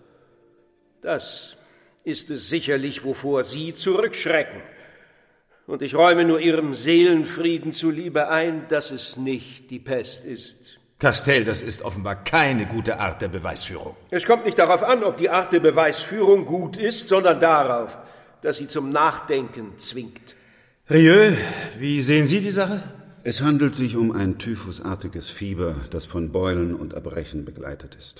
Das ist es sicherlich, wovor Sie zurückschrecken. Und ich räume nur Ihrem Seelenfrieden zuliebe ein, dass es nicht die Pest ist. Castell, das ist offenbar keine gute Art der Beweisführung. Es kommt nicht darauf an, ob die Art der Beweisführung gut ist, sondern darauf, dass sie zum Nachdenken zwingt. Rieu, wie sehen Sie die Sache? Es handelt sich um ein typhusartiges Fieber, das von Beulen und Erbrechen begleitet ist.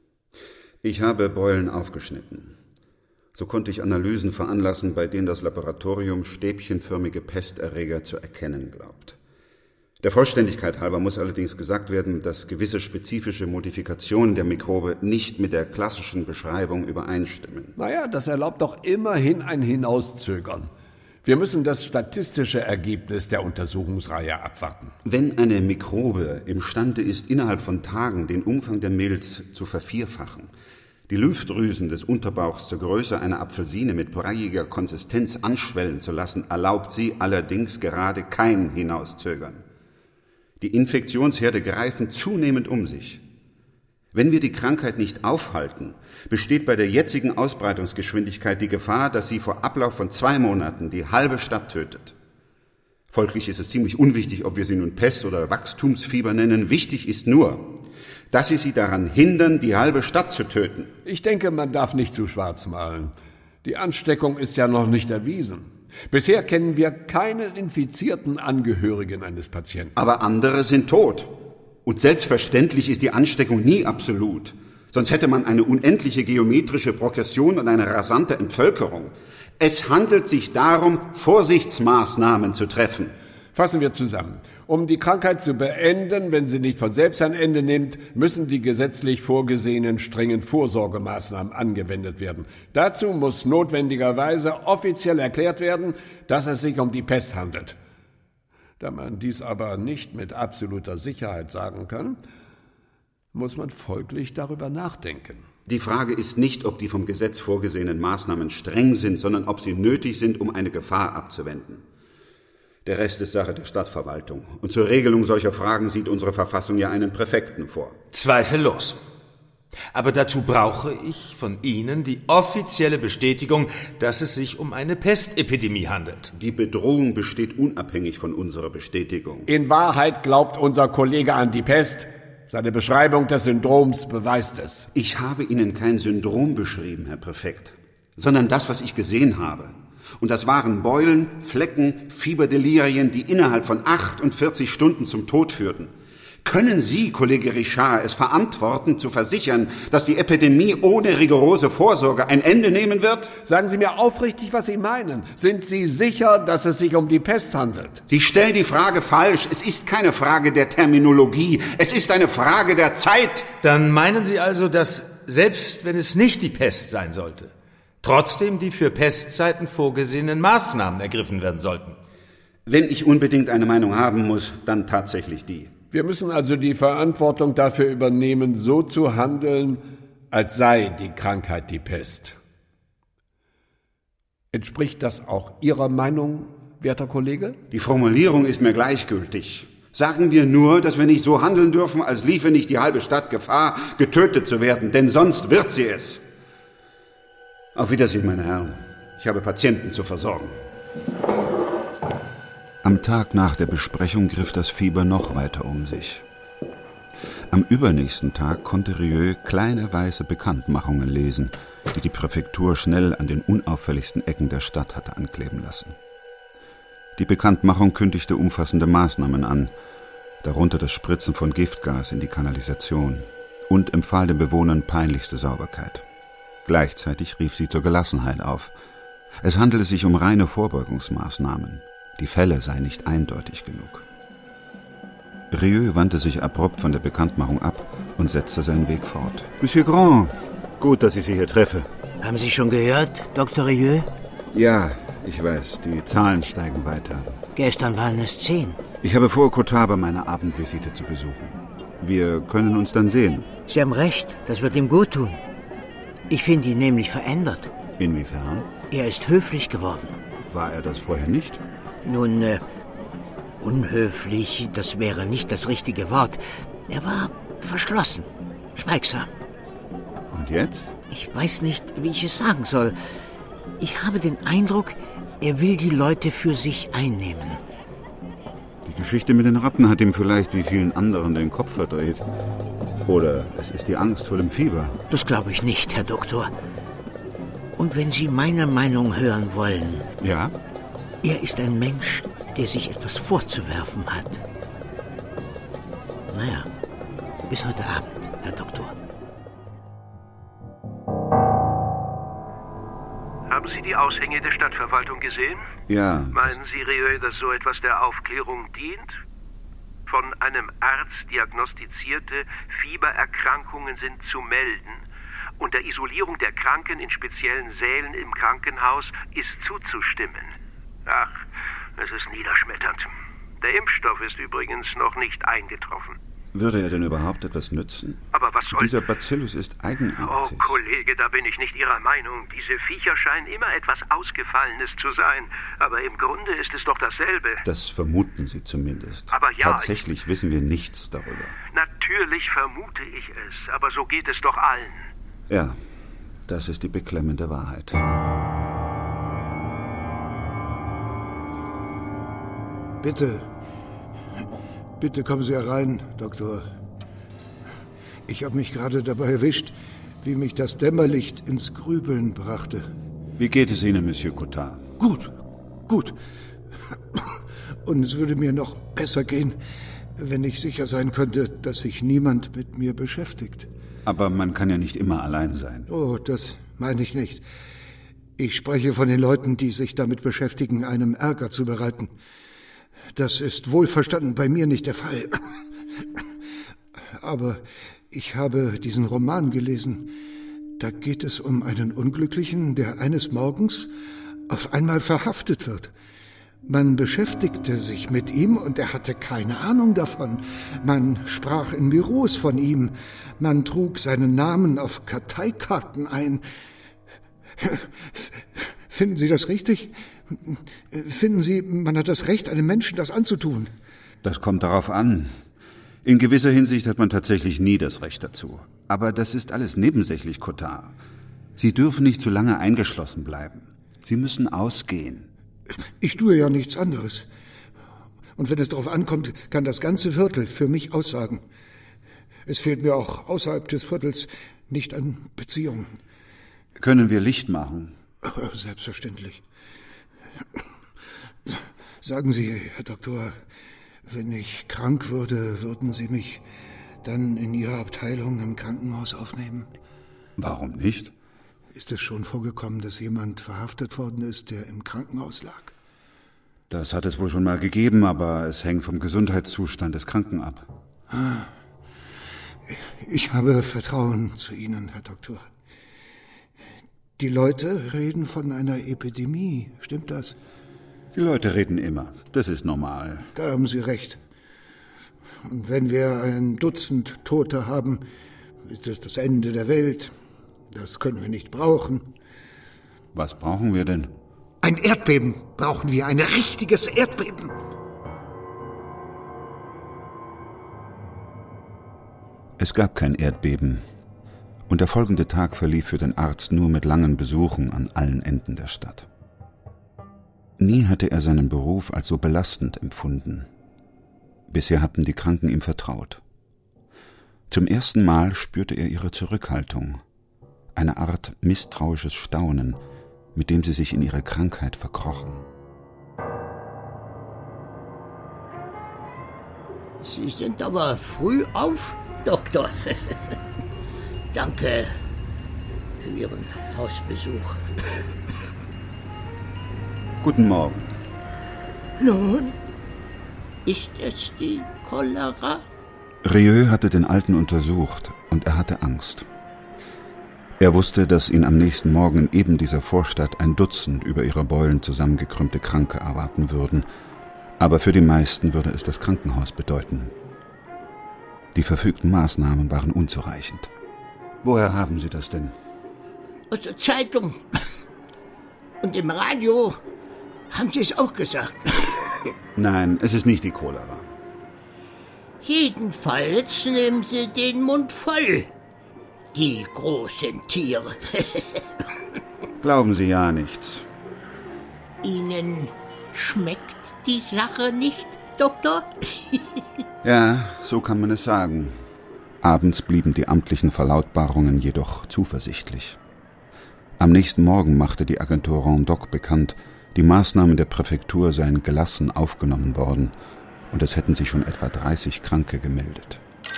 Ich habe Beulen aufgeschnitten. So konnte ich Analysen veranlassen, bei denen das Laboratorium stäbchenförmige Pesterreger zu erkennen glaubt. Der Vollständigkeit halber muss allerdings gesagt werden, dass gewisse spezifische Modifikationen der Mikrobe nicht mit der klassischen Beschreibung übereinstimmen. Naja, das erlaubt doch immerhin ein Hinauszögern. Wir müssen das statistische Ergebnis der Untersuchungsreihe abwarten. Wenn eine Mikrobe imstande ist, innerhalb von Tagen den Umfang der Milz zu vervierfachen, die Lymphdrüsen des Unterbauchs zur Größe einer Apfelsine mit breiiger Konsistenz anschwellen zu lassen, erlaubt sie allerdings gerade kein Hinauszögern. Die Infektionsherde greifen zunehmend um sich. Wenn wir die Krankheit nicht aufhalten, besteht bei der jetzigen Ausbreitungsgeschwindigkeit die Gefahr, dass sie vor Ablauf von zwei Monaten die halbe Stadt tötet. Folglich ist es ziemlich unwichtig, ob wir sie nun Pest oder Wachstumsfieber nennen. Wichtig ist nur, dass sie sie daran hindern, die halbe Stadt zu töten. Ich denke, man darf nicht zu schwarz malen. Die Ansteckung ist ja noch nicht erwiesen. Bisher kennen wir keinen infizierten Angehörigen eines Patienten. Aber andere sind tot. Und selbstverständlich ist die Ansteckung nie absolut. Sonst hätte man eine unendliche geometrische Progression und eine rasante Entvölkerung. Es handelt sich darum, Vorsichtsmaßnahmen zu treffen. Fassen wir zusammen. Um die Krankheit zu beenden, wenn sie nicht von selbst ein Ende nimmt, müssen die gesetzlich vorgesehenen strengen Vorsorgemaßnahmen angewendet werden. Dazu muss notwendigerweise offiziell erklärt werden, dass es sich um die Pest handelt. Da man dies aber nicht mit absoluter Sicherheit sagen kann, muss man folglich darüber nachdenken. Die Frage ist nicht, ob die vom Gesetz vorgesehenen Maßnahmen streng sind, sondern ob sie nötig sind, um eine Gefahr abzuwenden. Der Rest ist Sache der Stadtverwaltung. Und zur Regelung solcher Fragen sieht unsere Verfassung ja einen Präfekten vor. Zweifellos. Aber dazu brauche ich von Ihnen die offizielle Bestätigung, dass es sich um eine Pestepidemie handelt. Die Bedrohung besteht unabhängig von unserer Bestätigung. In Wahrheit glaubt unser Kollege an die Pest. Seine Beschreibung des Syndroms beweist es. Ich habe Ihnen kein Syndrom beschrieben, Herr Präfekt, sondern das, was ich gesehen habe. Und das waren Beulen, Flecken, Fieberdelirien, die innerhalb von achtundvierzig Stunden zum Tod führten. Können Sie, Kollege Richard, es verantworten, zu versichern, dass die Epidemie ohne rigorose Vorsorge ein Ende nehmen wird? Sagen Sie mir aufrichtig, was Sie meinen. Sind Sie sicher, dass es sich um die Pest handelt? Sie stellen die Frage falsch. Es ist keine Frage der Terminologie. Es ist eine Frage der Zeit. Dann meinen Sie also, dass, selbst wenn es nicht die Pest sein sollte, trotzdem die für Pestzeiten vorgesehenen Maßnahmen ergriffen werden sollten? Wenn ich unbedingt eine Meinung haben muss, dann tatsächlich die. Wir müssen also die Verantwortung dafür übernehmen, so zu handeln, als sei die Krankheit die Pest. Entspricht das auch Ihrer Meinung, werter Kollege? Die Formulierung ist mir gleichgültig. Sagen wir nur, dass wir nicht so handeln dürfen, als liefe nicht die halbe Stadt Gefahr, getötet zu werden, denn sonst wird sie es. Auf Wiedersehen, meine Herren. Ich habe Patienten zu versorgen. Am Tag nach der Besprechung griff das Fieber noch weiter um sich. Am übernächsten Tag konnte Rieu kleine weiße Bekanntmachungen lesen, die die Präfektur schnell an den unauffälligsten Ecken der Stadt hatte ankleben lassen. Die Bekanntmachung kündigte umfassende Maßnahmen an, darunter das Spritzen von Giftgas in die Kanalisation, und empfahl den Bewohnern peinlichste Sauberkeit. Gleichzeitig rief sie zur Gelassenheit auf. Es handelte sich um reine Vorbeugungsmaßnahmen. Die Fälle seien nicht eindeutig genug. Rieu wandte sich abrupt von der Bekanntmachung ab und setzte seinen Weg fort. Monsieur Grand, gut, dass ich Sie hier treffe. Haben Sie schon gehört, Doktor Rieu? Ja, ich weiß, die Zahlen steigen weiter. Gestern waren es zehn. Ich habe vor, Cottard bei meiner Abendvisite zu besuchen. Wir können uns dann sehen. Sie haben recht, das wird ihm gut tun. Ich finde ihn nämlich verändert. Inwiefern? Er ist höflich geworden. War er das vorher nicht? Nun, äh, unhöflich, das wäre nicht das richtige Wort. Er war verschlossen, schweigsam. Und jetzt? Ich weiß nicht, wie ich es sagen soll. Ich habe den Eindruck, er will die Leute für sich einnehmen. Die Geschichte mit den Ratten hat ihm vielleicht wie vielen anderen den Kopf verdreht. Oder es ist die Angst vor dem Fieber. Das glaube ich nicht, Herr Doktor. Und wenn Sie meine Meinung hören wollen... Ja? Er ist ein Mensch, der sich etwas vorzuwerfen hat. Naja, bis heute Abend, Herr Doktor. Haben Sie die Aushänge der Stadtverwaltung gesehen? Ja. Meinen Sie, Rieu, dass so etwas der Aufklärung dient? Von einem Arzt diagnostizierte Fiebererkrankungen sind zu melden. Und der Isolierung der Kranken in speziellen Sälen im Krankenhaus ist zuzustimmen. Ach, es ist niederschmetternd. Der Impfstoff ist übrigens noch nicht eingetroffen. Würde er denn überhaupt etwas nützen? Aber was soll... Dieser Bacillus ist eigenartig. Oh, Kollege, da bin ich nicht Ihrer Meinung. Diese Viecher scheinen immer etwas Ausgefallenes zu sein. Aber im Grunde ist es doch dasselbe. Das vermuten Sie zumindest. Aber ja... Tatsächlich ich... wissen wir nichts darüber. Natürlich vermute ich es, aber so geht es doch allen. Ja, das ist die beklemmende Wahrheit. Bitte, bitte kommen Sie herein, Doktor. Ich habe mich gerade dabei erwischt, wie mich das Dämmerlicht ins Grübeln brachte. Wie geht es Ihnen, Monsieur Cottard? Gut, gut. Und es würde mir noch besser gehen, wenn ich sicher sein könnte, dass sich niemand mit mir beschäftigt. Aber man kann ja nicht immer allein sein. Oh, das meine ich nicht. Ich spreche von den Leuten, die sich damit beschäftigen, einem Ärger zu bereiten. Das ist wohlverstanden bei mir nicht der Fall. Aber ich habe diesen Roman gelesen. Da geht es um einen Unglücklichen, der eines Morgens auf einmal verhaftet wird. Man beschäftigte sich mit ihm und er hatte keine Ahnung davon. Man sprach in Büros von ihm. Man trug seinen Namen auf Karteikarten ein. Finden Sie das richtig? Finden Sie, man hat das Recht, einem Menschen das anzutun? Das kommt darauf an. In gewisser Hinsicht hat man tatsächlich nie das Recht dazu. Aber das ist alles nebensächlich, Cottard. Sie dürfen nicht zu lange eingeschlossen bleiben. Sie müssen ausgehen. Ich tue ja nichts anderes. Und wenn es darauf ankommt, kann das ganze Viertel für mich aussagen. Es fehlt mir auch außerhalb des Viertels nicht an Beziehungen. Können wir Licht machen? Selbstverständlich. Sagen Sie, Herr Doktor, wenn ich krank würde, würden Sie mich dann in Ihre Abteilung im Krankenhaus aufnehmen? Warum nicht? Ist es schon vorgekommen, dass jemand verhaftet worden ist, der im Krankenhaus lag? Das hat es wohl schon mal gegeben, aber es hängt vom Gesundheitszustand des Kranken ab. Ah. Ich habe Vertrauen zu Ihnen, Herr Doktor. Die Leute reden von einer Epidemie, stimmt das? Die Leute reden immer, das ist normal. Da haben Sie recht. Und wenn wir ein Dutzend Tote haben, ist es das Ende der Welt. Das können wir nicht brauchen. Was brauchen wir denn? Ein Erdbeben brauchen wir, ein richtiges Erdbeben. Es gab kein Erdbeben. Und der folgende Tag verlief für den Arzt nur mit langen Besuchen an allen Enden der Stadt. Nie hatte er seinen Beruf als so belastend empfunden. Bisher hatten die Kranken ihm vertraut. Zum ersten Mal spürte er ihre Zurückhaltung, eine Art misstrauisches Staunen, mit dem sie sich in ihre Krankheit verkrochen. Sie sind aber früh auf, Doktor. Danke für Ihren Hausbesuch. Guten Morgen. Nun, ist es die Cholera? Rieu hatte den Alten untersucht und er hatte Angst. Er wusste, dass ihn am nächsten Morgen in eben dieser Vorstadt ein Dutzend über ihre Beulen zusammengekrümmte Kranke erwarten würden. Aber für die meisten würde es das Krankenhaus bedeuten. Die verfügten Maßnahmen waren unzureichend. Woher haben Sie das denn? Aus der Zeitung. Und im Radio haben Sie es auch gesagt. Nein, es ist nicht die Cholera. Jedenfalls nehmen Sie den Mund voll, die großen Tiere. Glauben Sie ja nichts. Ihnen schmeckt die Sache nicht, Doktor? Ja, so kann man es sagen. Abends blieben die amtlichen Verlautbarungen jedoch zuversichtlich. Am nächsten Morgen machte die Agentur Rondoc bekannt, die Maßnahmen der Präfektur seien gelassen aufgenommen worden und es hätten sich schon etwa dreißig Kranke gemeldet.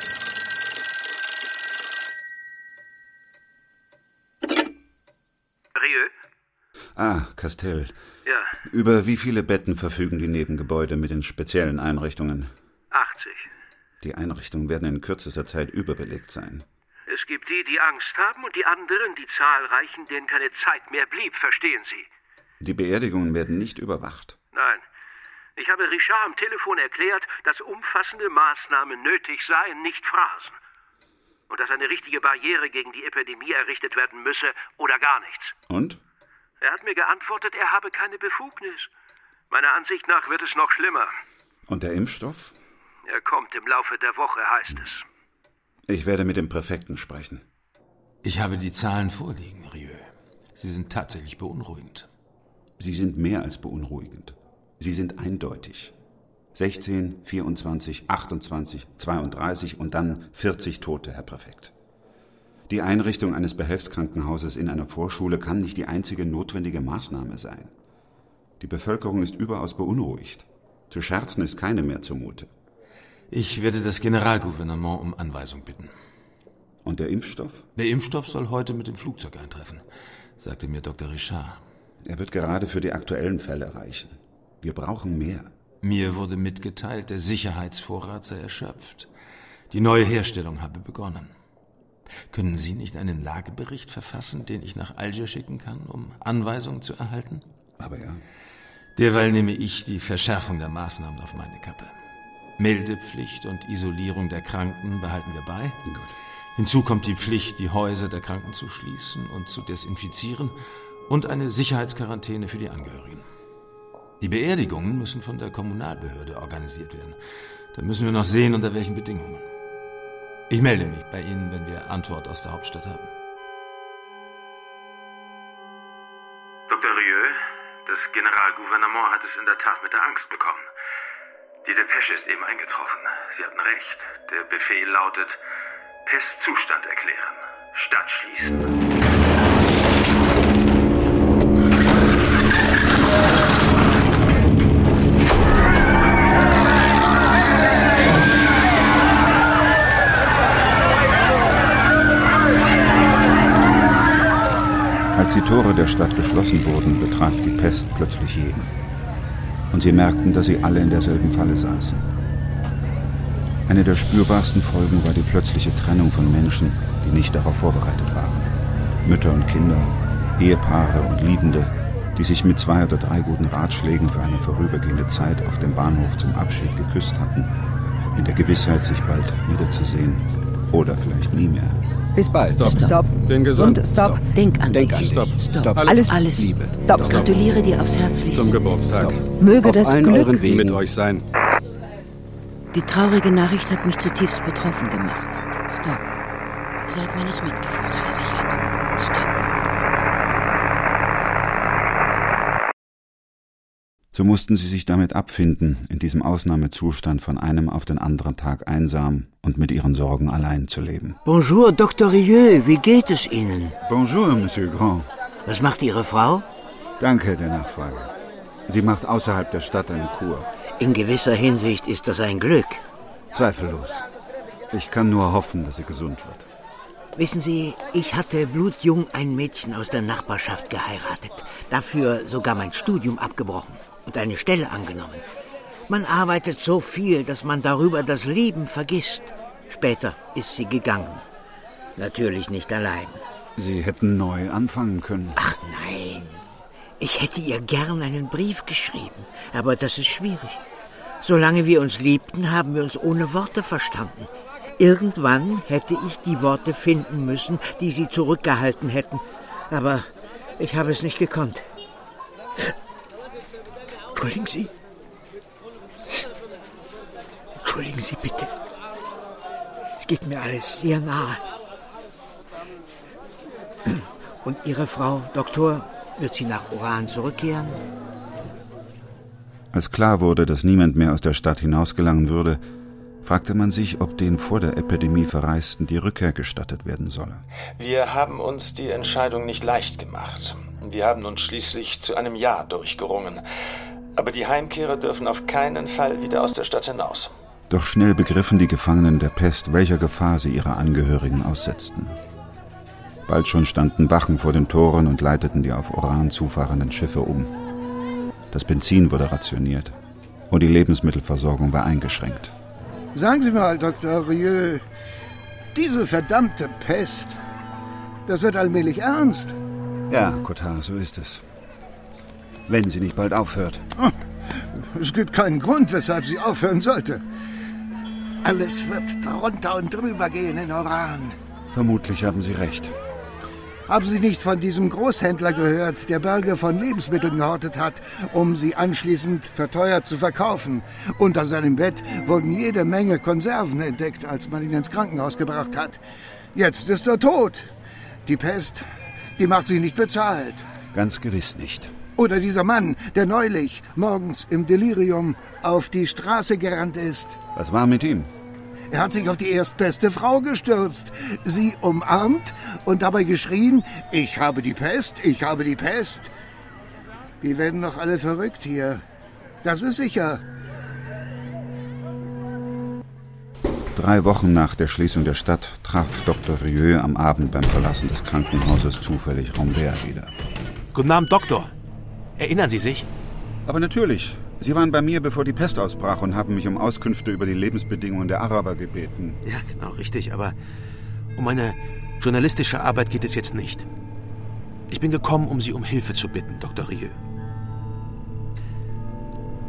Rieu? Ah, Castell. Ja. Über wie viele Betten verfügen die Nebengebäude mit den speziellen Einrichtungen? achtzig. Die Einrichtungen werden in kürzester Zeit überbelegt sein. Es gibt die, die Angst haben und die anderen, die zahlreichen, denen keine Zeit mehr blieb, verstehen Sie? Die Beerdigungen werden nicht überwacht. Nein. Ich habe Richard am Telefon erklärt, dass umfassende Maßnahmen nötig seien, nicht Phrasen. Und dass eine richtige Barriere gegen die Epidemie errichtet werden müsse oder gar nichts. Und? Er hat mir geantwortet, er habe keine Befugnis. Meiner Ansicht nach wird es noch schlimmer. Und der Impfstoff? Er kommt im Laufe der Woche, heißt es. Ich werde mit dem Präfekten sprechen. Ich habe die Zahlen vorliegen, Rieu. Sie sind tatsächlich beunruhigend. Sie sind mehr als beunruhigend. Sie sind eindeutig. sechzehn, vierundzwanzig, achtundzwanzig, zweiunddreißig und dann vierzig Tote, Herr Präfekt. Die Einrichtung eines Behelfskrankenhauses in einer Vorschule kann nicht die einzige notwendige Maßnahme sein. Die Bevölkerung ist überaus beunruhigt. Zu scherzen ist keine mehr zumute. Ich werde das Generalgouvernement um Anweisung bitten. Und der Impfstoff? Der Impfstoff soll heute mit dem Flugzeug eintreffen, sagte mir Doktor Richard. Er wird gerade für die aktuellen Fälle reichen. Wir brauchen mehr. Mir wurde mitgeteilt, der Sicherheitsvorrat sei erschöpft. Die neue Herstellung habe begonnen. Können Sie nicht einen Lagebericht verfassen, den ich nach Alger schicken kann, um Anweisungen zu erhalten? Aber ja. Derweil nehme ich die Verschärfung der Maßnahmen auf meine Kappe. Meldepflicht und Isolierung der Kranken behalten wir bei. Gut. Hinzu kommt die Pflicht, die Häuser der Kranken zu schließen und zu desinfizieren und eine Sicherheitsquarantäne für die Angehörigen. Die Beerdigungen müssen von der Kommunalbehörde organisiert werden. Da müssen wir noch sehen, unter welchen Bedingungen. Ich melde mich bei Ihnen, wenn wir Antwort aus der Hauptstadt haben. Doktor Rieu, das Generalgouvernement hat es in der Tat mit der Angst bekommen. Die Depesche ist eben eingetroffen. Sie hatten recht. Der Befehl lautet: Pestzustand erklären. Stadt schließen. Als die Tore der Stadt geschlossen wurden, betraf die Pest plötzlich jeden. Und sie merkten, dass sie alle in derselben Falle saßen. Eine der spürbarsten Folgen war die plötzliche Trennung von Menschen, die nicht darauf vorbereitet waren. Mütter und Kinder, Ehepaare und Liebende, die sich mit zwei oder drei guten Ratschlägen für eine vorübergehende Zeit auf dem Bahnhof zum Abschied geküsst hatten, in der Gewissheit, sich bald wiederzusehen oder vielleicht nie mehr. Bis bald. Stopp. Stopp. Bin gesund. Und stopp. Stopp. Denk an Denk dich. an Stopp. dich. Stopp. Alles, Alles, alles Liebe. Stopp. Stopp. Gratuliere dir aufs Herzlichste. Zum Geburtstag. Stopp. Möge Auf das allen Glück euren Wegen mit euch sein. Die traurige Nachricht hat mich zutiefst betroffen gemacht. Stopp. Seid meines Mitgefühls versichert. Stopp. So mussten sie sich damit abfinden, in diesem Ausnahmezustand von einem auf den anderen Tag einsam und mit ihren Sorgen allein zu leben. Bonjour, Doktor Rieu, wie geht es Ihnen? Bonjour, Monsieur Grand. Was macht Ihre Frau? Danke der Nachfrage. Sie macht außerhalb der Stadt eine Kur. In gewisser Hinsicht ist das ein Glück. Zweifellos. Ich kann nur hoffen, dass sie gesund wird. Wissen Sie, ich hatte blutjung ein Mädchen aus der Nachbarschaft geheiratet. Dafür sogar mein Studium abgebrochen und eine Stelle angenommen. Man arbeitet so viel, dass man darüber das Leben vergisst. Später ist sie gegangen. Natürlich nicht allein. Sie hätten neu anfangen können. Ach nein. Ich hätte ihr gern einen Brief geschrieben, aber das ist schwierig. Solange wir uns liebten, haben wir uns ohne Worte verstanden. Irgendwann hätte ich die Worte finden müssen, die sie zurückgehalten hätten. Aber ich habe es nicht gekonnt. Entschuldigen Sie. Entschuldigen Sie bitte. Es geht mir alles sehr nahe. Und Ihre Frau, Doktor, wird sie nach Oran zurückkehren? Als klar wurde, dass niemand mehr aus der Stadt hinausgelangen würde, fragte man sich, ob den vor der Epidemie Verreisten die Rückkehr gestattet werden solle. Wir haben uns die Entscheidung nicht leicht gemacht. Wir haben uns schließlich zu einem Ja durchgerungen. Aber die Heimkehrer dürfen auf keinen Fall wieder aus der Stadt hinaus. Doch schnell begriffen die Gefangenen der Pest, welcher Gefahr sie ihre Angehörigen aussetzten. Bald schon standen Wachen vor den Toren und leiteten die auf Oran zufahrenden Schiffe um. Das Benzin wurde rationiert und die Lebensmittelversorgung war eingeschränkt. Sagen Sie mal, Doktor Rieu, diese verdammte Pest, das wird allmählich ernst. Ja, Cotard, so ist es. Wenn sie nicht bald aufhört. Es gibt keinen Grund, weshalb sie aufhören sollte. Alles wird drunter und drüber gehen in Oran. Vermutlich haben Sie recht. Haben Sie nicht von diesem Großhändler gehört, der Berge von Lebensmitteln gehortet hat, um sie anschließend verteuert zu verkaufen? Unter seinem Bett wurden jede Menge Konserven entdeckt, als man ihn ins Krankenhaus gebracht hat. Jetzt ist er tot. Die Pest, die macht sich nicht bezahlt. Ganz gewiss nicht. Oder dieser Mann, der neulich morgens im Delirium auf die Straße gerannt ist. Was war mit ihm? Er hat sich auf die erstbeste Frau gestürzt, sie umarmt und dabei geschrien, ich habe die Pest, ich habe die Pest. Wir werden doch alle verrückt hier. Das ist sicher. Drei Wochen nach der Schließung der Stadt traf Doktor Rieu am Abend beim Verlassen des Krankenhauses zufällig Rambert wieder. Guten Abend, Doktor. Erinnern Sie sich? Aber natürlich. Sie waren bei mir, bevor die Pest ausbrach und haben mich um Auskünfte über die Lebensbedingungen der Araber gebeten. Ja, genau, richtig. Aber um meine journalistische Arbeit geht es jetzt nicht. Ich bin gekommen, um Sie um Hilfe zu bitten, Doktor Rieu.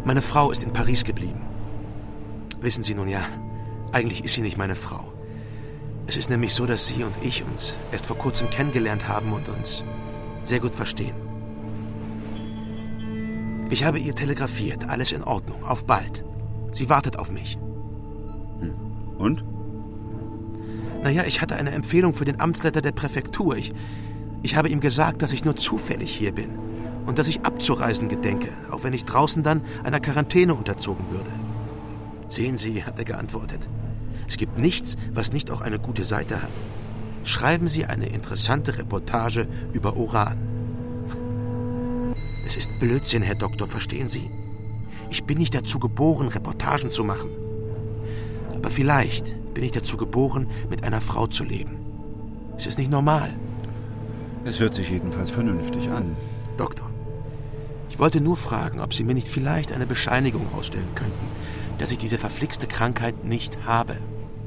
Meine Frau ist in Paris geblieben. Wissen Sie nun ja, eigentlich ist sie nicht meine Frau. Es ist nämlich so, dass sie und ich uns erst vor kurzem kennengelernt haben und uns sehr gut verstehen. Ich habe ihr telegrafiert, alles in Ordnung, auf bald. Sie wartet auf mich. Und? Naja, ich hatte eine Empfehlung für den Amtsleiter der Präfektur. Ich, ich habe ihm gesagt, dass ich nur zufällig hier bin und dass ich abzureisen gedenke, auch wenn ich draußen dann einer Quarantäne unterzogen würde. Sehen Sie, hat er geantwortet. Es gibt nichts, was nicht auch eine gute Seite hat. Schreiben Sie eine interessante Reportage über Uran. Es ist Blödsinn, Herr Doktor, verstehen Sie? Ich bin nicht dazu geboren, Reportagen zu machen. Aber vielleicht bin ich dazu geboren, mit einer Frau zu leben. Es ist nicht normal. Es hört sich jedenfalls vernünftig an. Doktor, ich wollte nur fragen, ob Sie mir nicht vielleicht eine Bescheinigung ausstellen könnten, dass ich diese verflixte Krankheit nicht habe.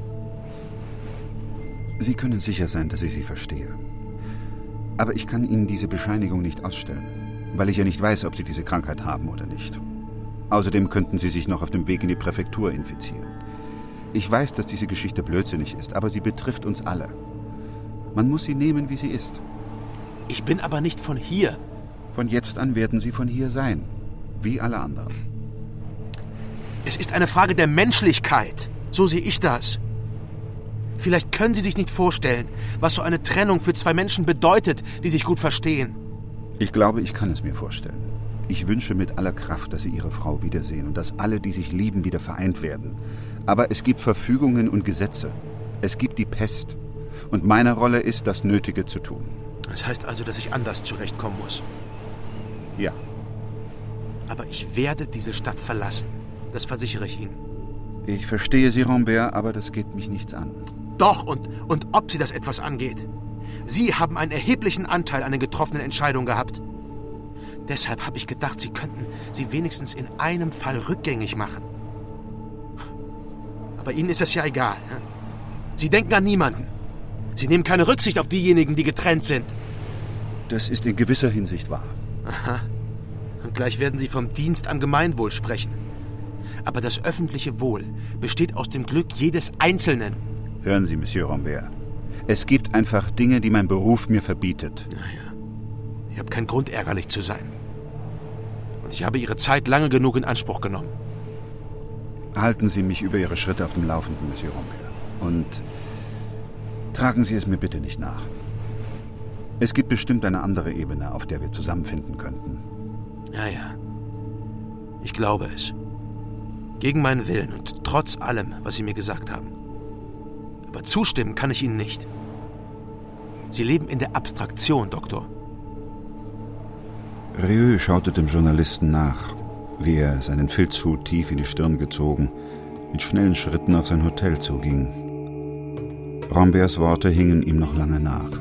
Sie können sicher sein, dass ich Sie verstehe. Aber ich kann Ihnen diese Bescheinigung nicht ausstellen, weil ich ja nicht weiß, ob Sie diese Krankheit haben oder nicht. Außerdem könnten Sie sich noch auf dem Weg in die Präfektur infizieren. Ich weiß, dass diese Geschichte blödsinnig ist, aber sie betrifft uns alle. Man muss sie nehmen, wie sie ist. Ich bin aber nicht von hier. Von jetzt an werden Sie von hier sein, wie alle anderen. Es ist eine Frage der Menschlichkeit. So sehe ich das. Vielleicht können Sie sich nicht vorstellen, was so eine Trennung für zwei Menschen bedeutet, die sich gut verstehen. Ich glaube, ich kann es mir vorstellen. Ich wünsche mit aller Kraft, dass Sie Ihre Frau wiedersehen und dass alle, die sich lieben, wieder vereint werden. Aber es gibt Verfügungen und Gesetze. Es gibt die Pest. Und meine Rolle ist, das Nötige zu tun. Das heißt also, dass ich anders zurechtkommen muss. Ja. Aber ich werde diese Stadt verlassen. Das versichere ich Ihnen. Ich verstehe Sie, Rambert, aber das geht mich nichts an. Doch, und, und ob Sie das etwas angeht. Sie haben einen erheblichen Anteil an den getroffenen Entscheidungen gehabt. Deshalb habe ich gedacht, Sie könnten sie wenigstens in einem Fall rückgängig machen. Aber Ihnen ist es ja egal. Sie denken an niemanden. Sie nehmen keine Rücksicht auf diejenigen, die getrennt sind. Das ist in gewisser Hinsicht wahr. Aha. Und gleich werden Sie vom Dienst am Gemeinwohl sprechen. Aber das öffentliche Wohl besteht aus dem Glück jedes Einzelnen. Hören Sie, Monsieur Rambert. Es gibt einfach Dinge, die mein Beruf mir verbietet. Naja, ich habe keinen Grund, ärgerlich zu sein. Und ich habe Ihre Zeit lange genug in Anspruch genommen. Halten Sie mich über Ihre Schritte auf dem Laufenden, Monsieur Rambert. Und tragen Sie es mir bitte nicht nach. Es gibt bestimmt eine andere Ebene, auf der wir zusammenfinden könnten. Ja, ja. Ich glaube es. Gegen meinen Willen und trotz allem, was Sie mir gesagt haben. Aber zustimmen kann ich Ihnen nicht. Sie leben in der Abstraktion, Doktor. Rieu schaute dem Journalisten nach, wie er, seinen Filzhut tief in die Stirn gezogen, mit schnellen Schritten auf sein Hotel zuging. Ramberts Worte hingen ihm noch lange nach.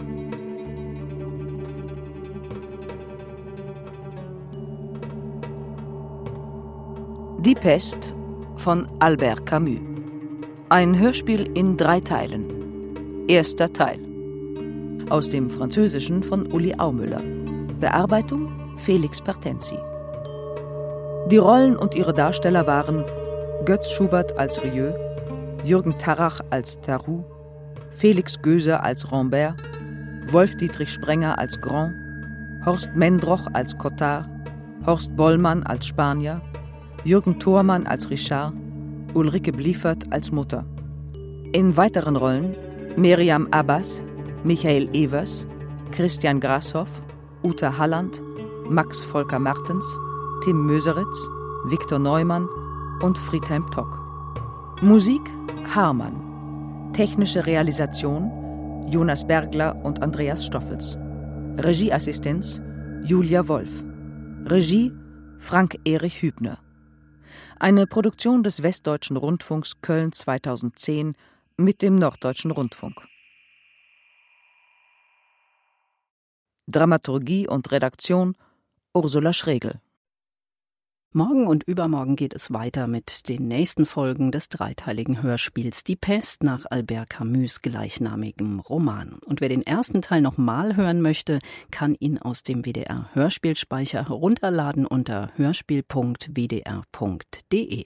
Die Pest von Albert Camus. Ein Hörspiel in drei Teilen. Erster Teil. Aus dem Französischen von Uli Aumüller. Bearbeitung Felix Pertenzi. Die Rollen und ihre Darsteller waren Götz Schubert als Rieu, Jürgen Tarrach als Tarrou, Felix Göser als Rambert, Wolf-Dietrich Sprenger als Grand, Horst Mendroch als Cottard, Horst Bollmann als Spanier, Jürgen Thormann als Richard, Ulrike Bliefert als Mutter. In weiteren Rollen Miriam Abbas, Michael Evers, Christian Grashoff, Uta Halland, Max Volker Martens, Tim Möseritz, Viktor Neumann und Friedhelm Tock. Musik Harman. Technische Realisation Jonas Bergler und Andreas Stoffels. Regieassistenz Julia Wolf. Regie Frank Erich Hübner. Eine Produktion des Westdeutschen Rundfunks Köln zweitausendzehn mit dem Norddeutschen Rundfunk. Dramaturgie und Redaktion Ursula Schregel. Morgen und übermorgen geht es weiter mit den nächsten Folgen des dreiteiligen Hörspiels Die Pest nach Albert Camus' gleichnamigem Roman. Und wer den ersten Teil noch mal hören möchte, kann ihn aus dem W D R-Hörspielspeicher herunterladen unter hörspiel punkt w d r punkt d e.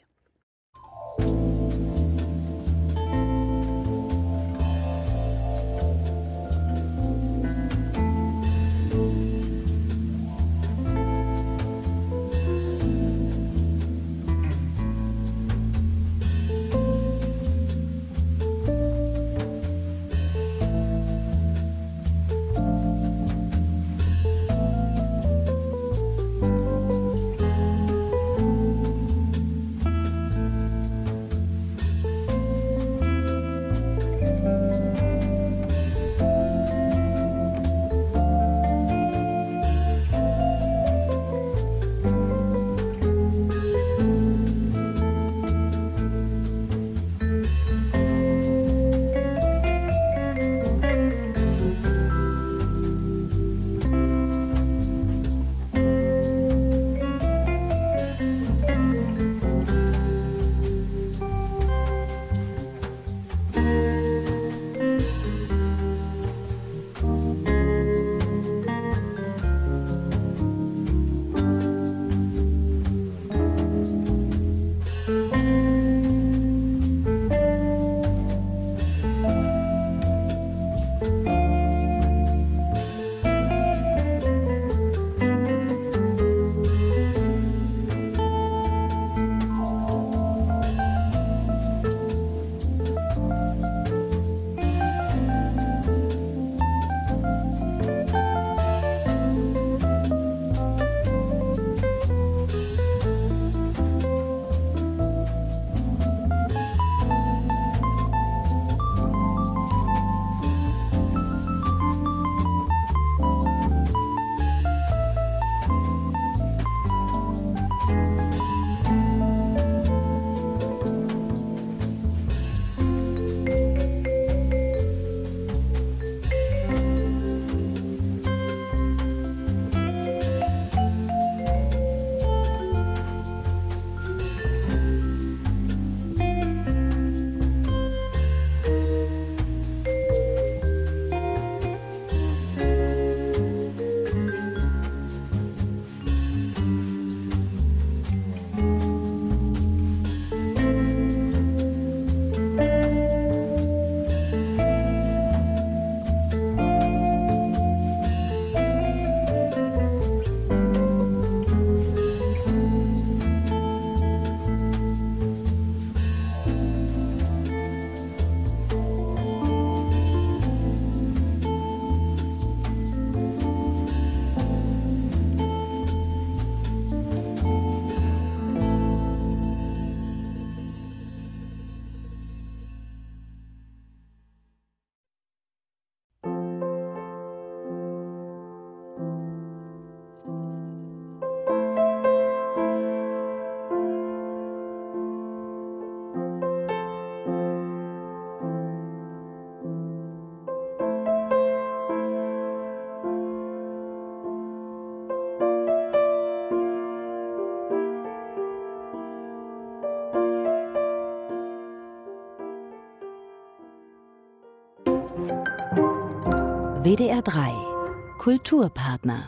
W D R drei Kulturpartner.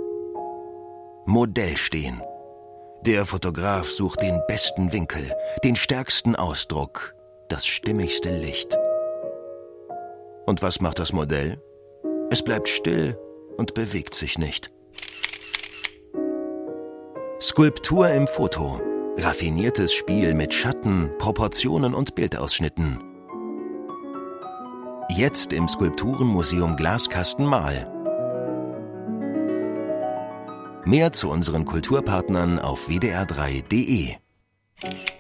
Modell stehen. Der Fotograf sucht den besten Winkel, den stärksten Ausdruck, das stimmigste Licht. Und was macht das Modell? Es bleibt still und bewegt sich nicht. Skulptur im Foto. Raffiniertes Spiel mit Schatten, Proportionen und Bildausschnitten. Jetzt im Skulpturenmuseum Glaskasten Mahl. Mehr zu unseren Kulturpartnern auf w d r drei punkt d e.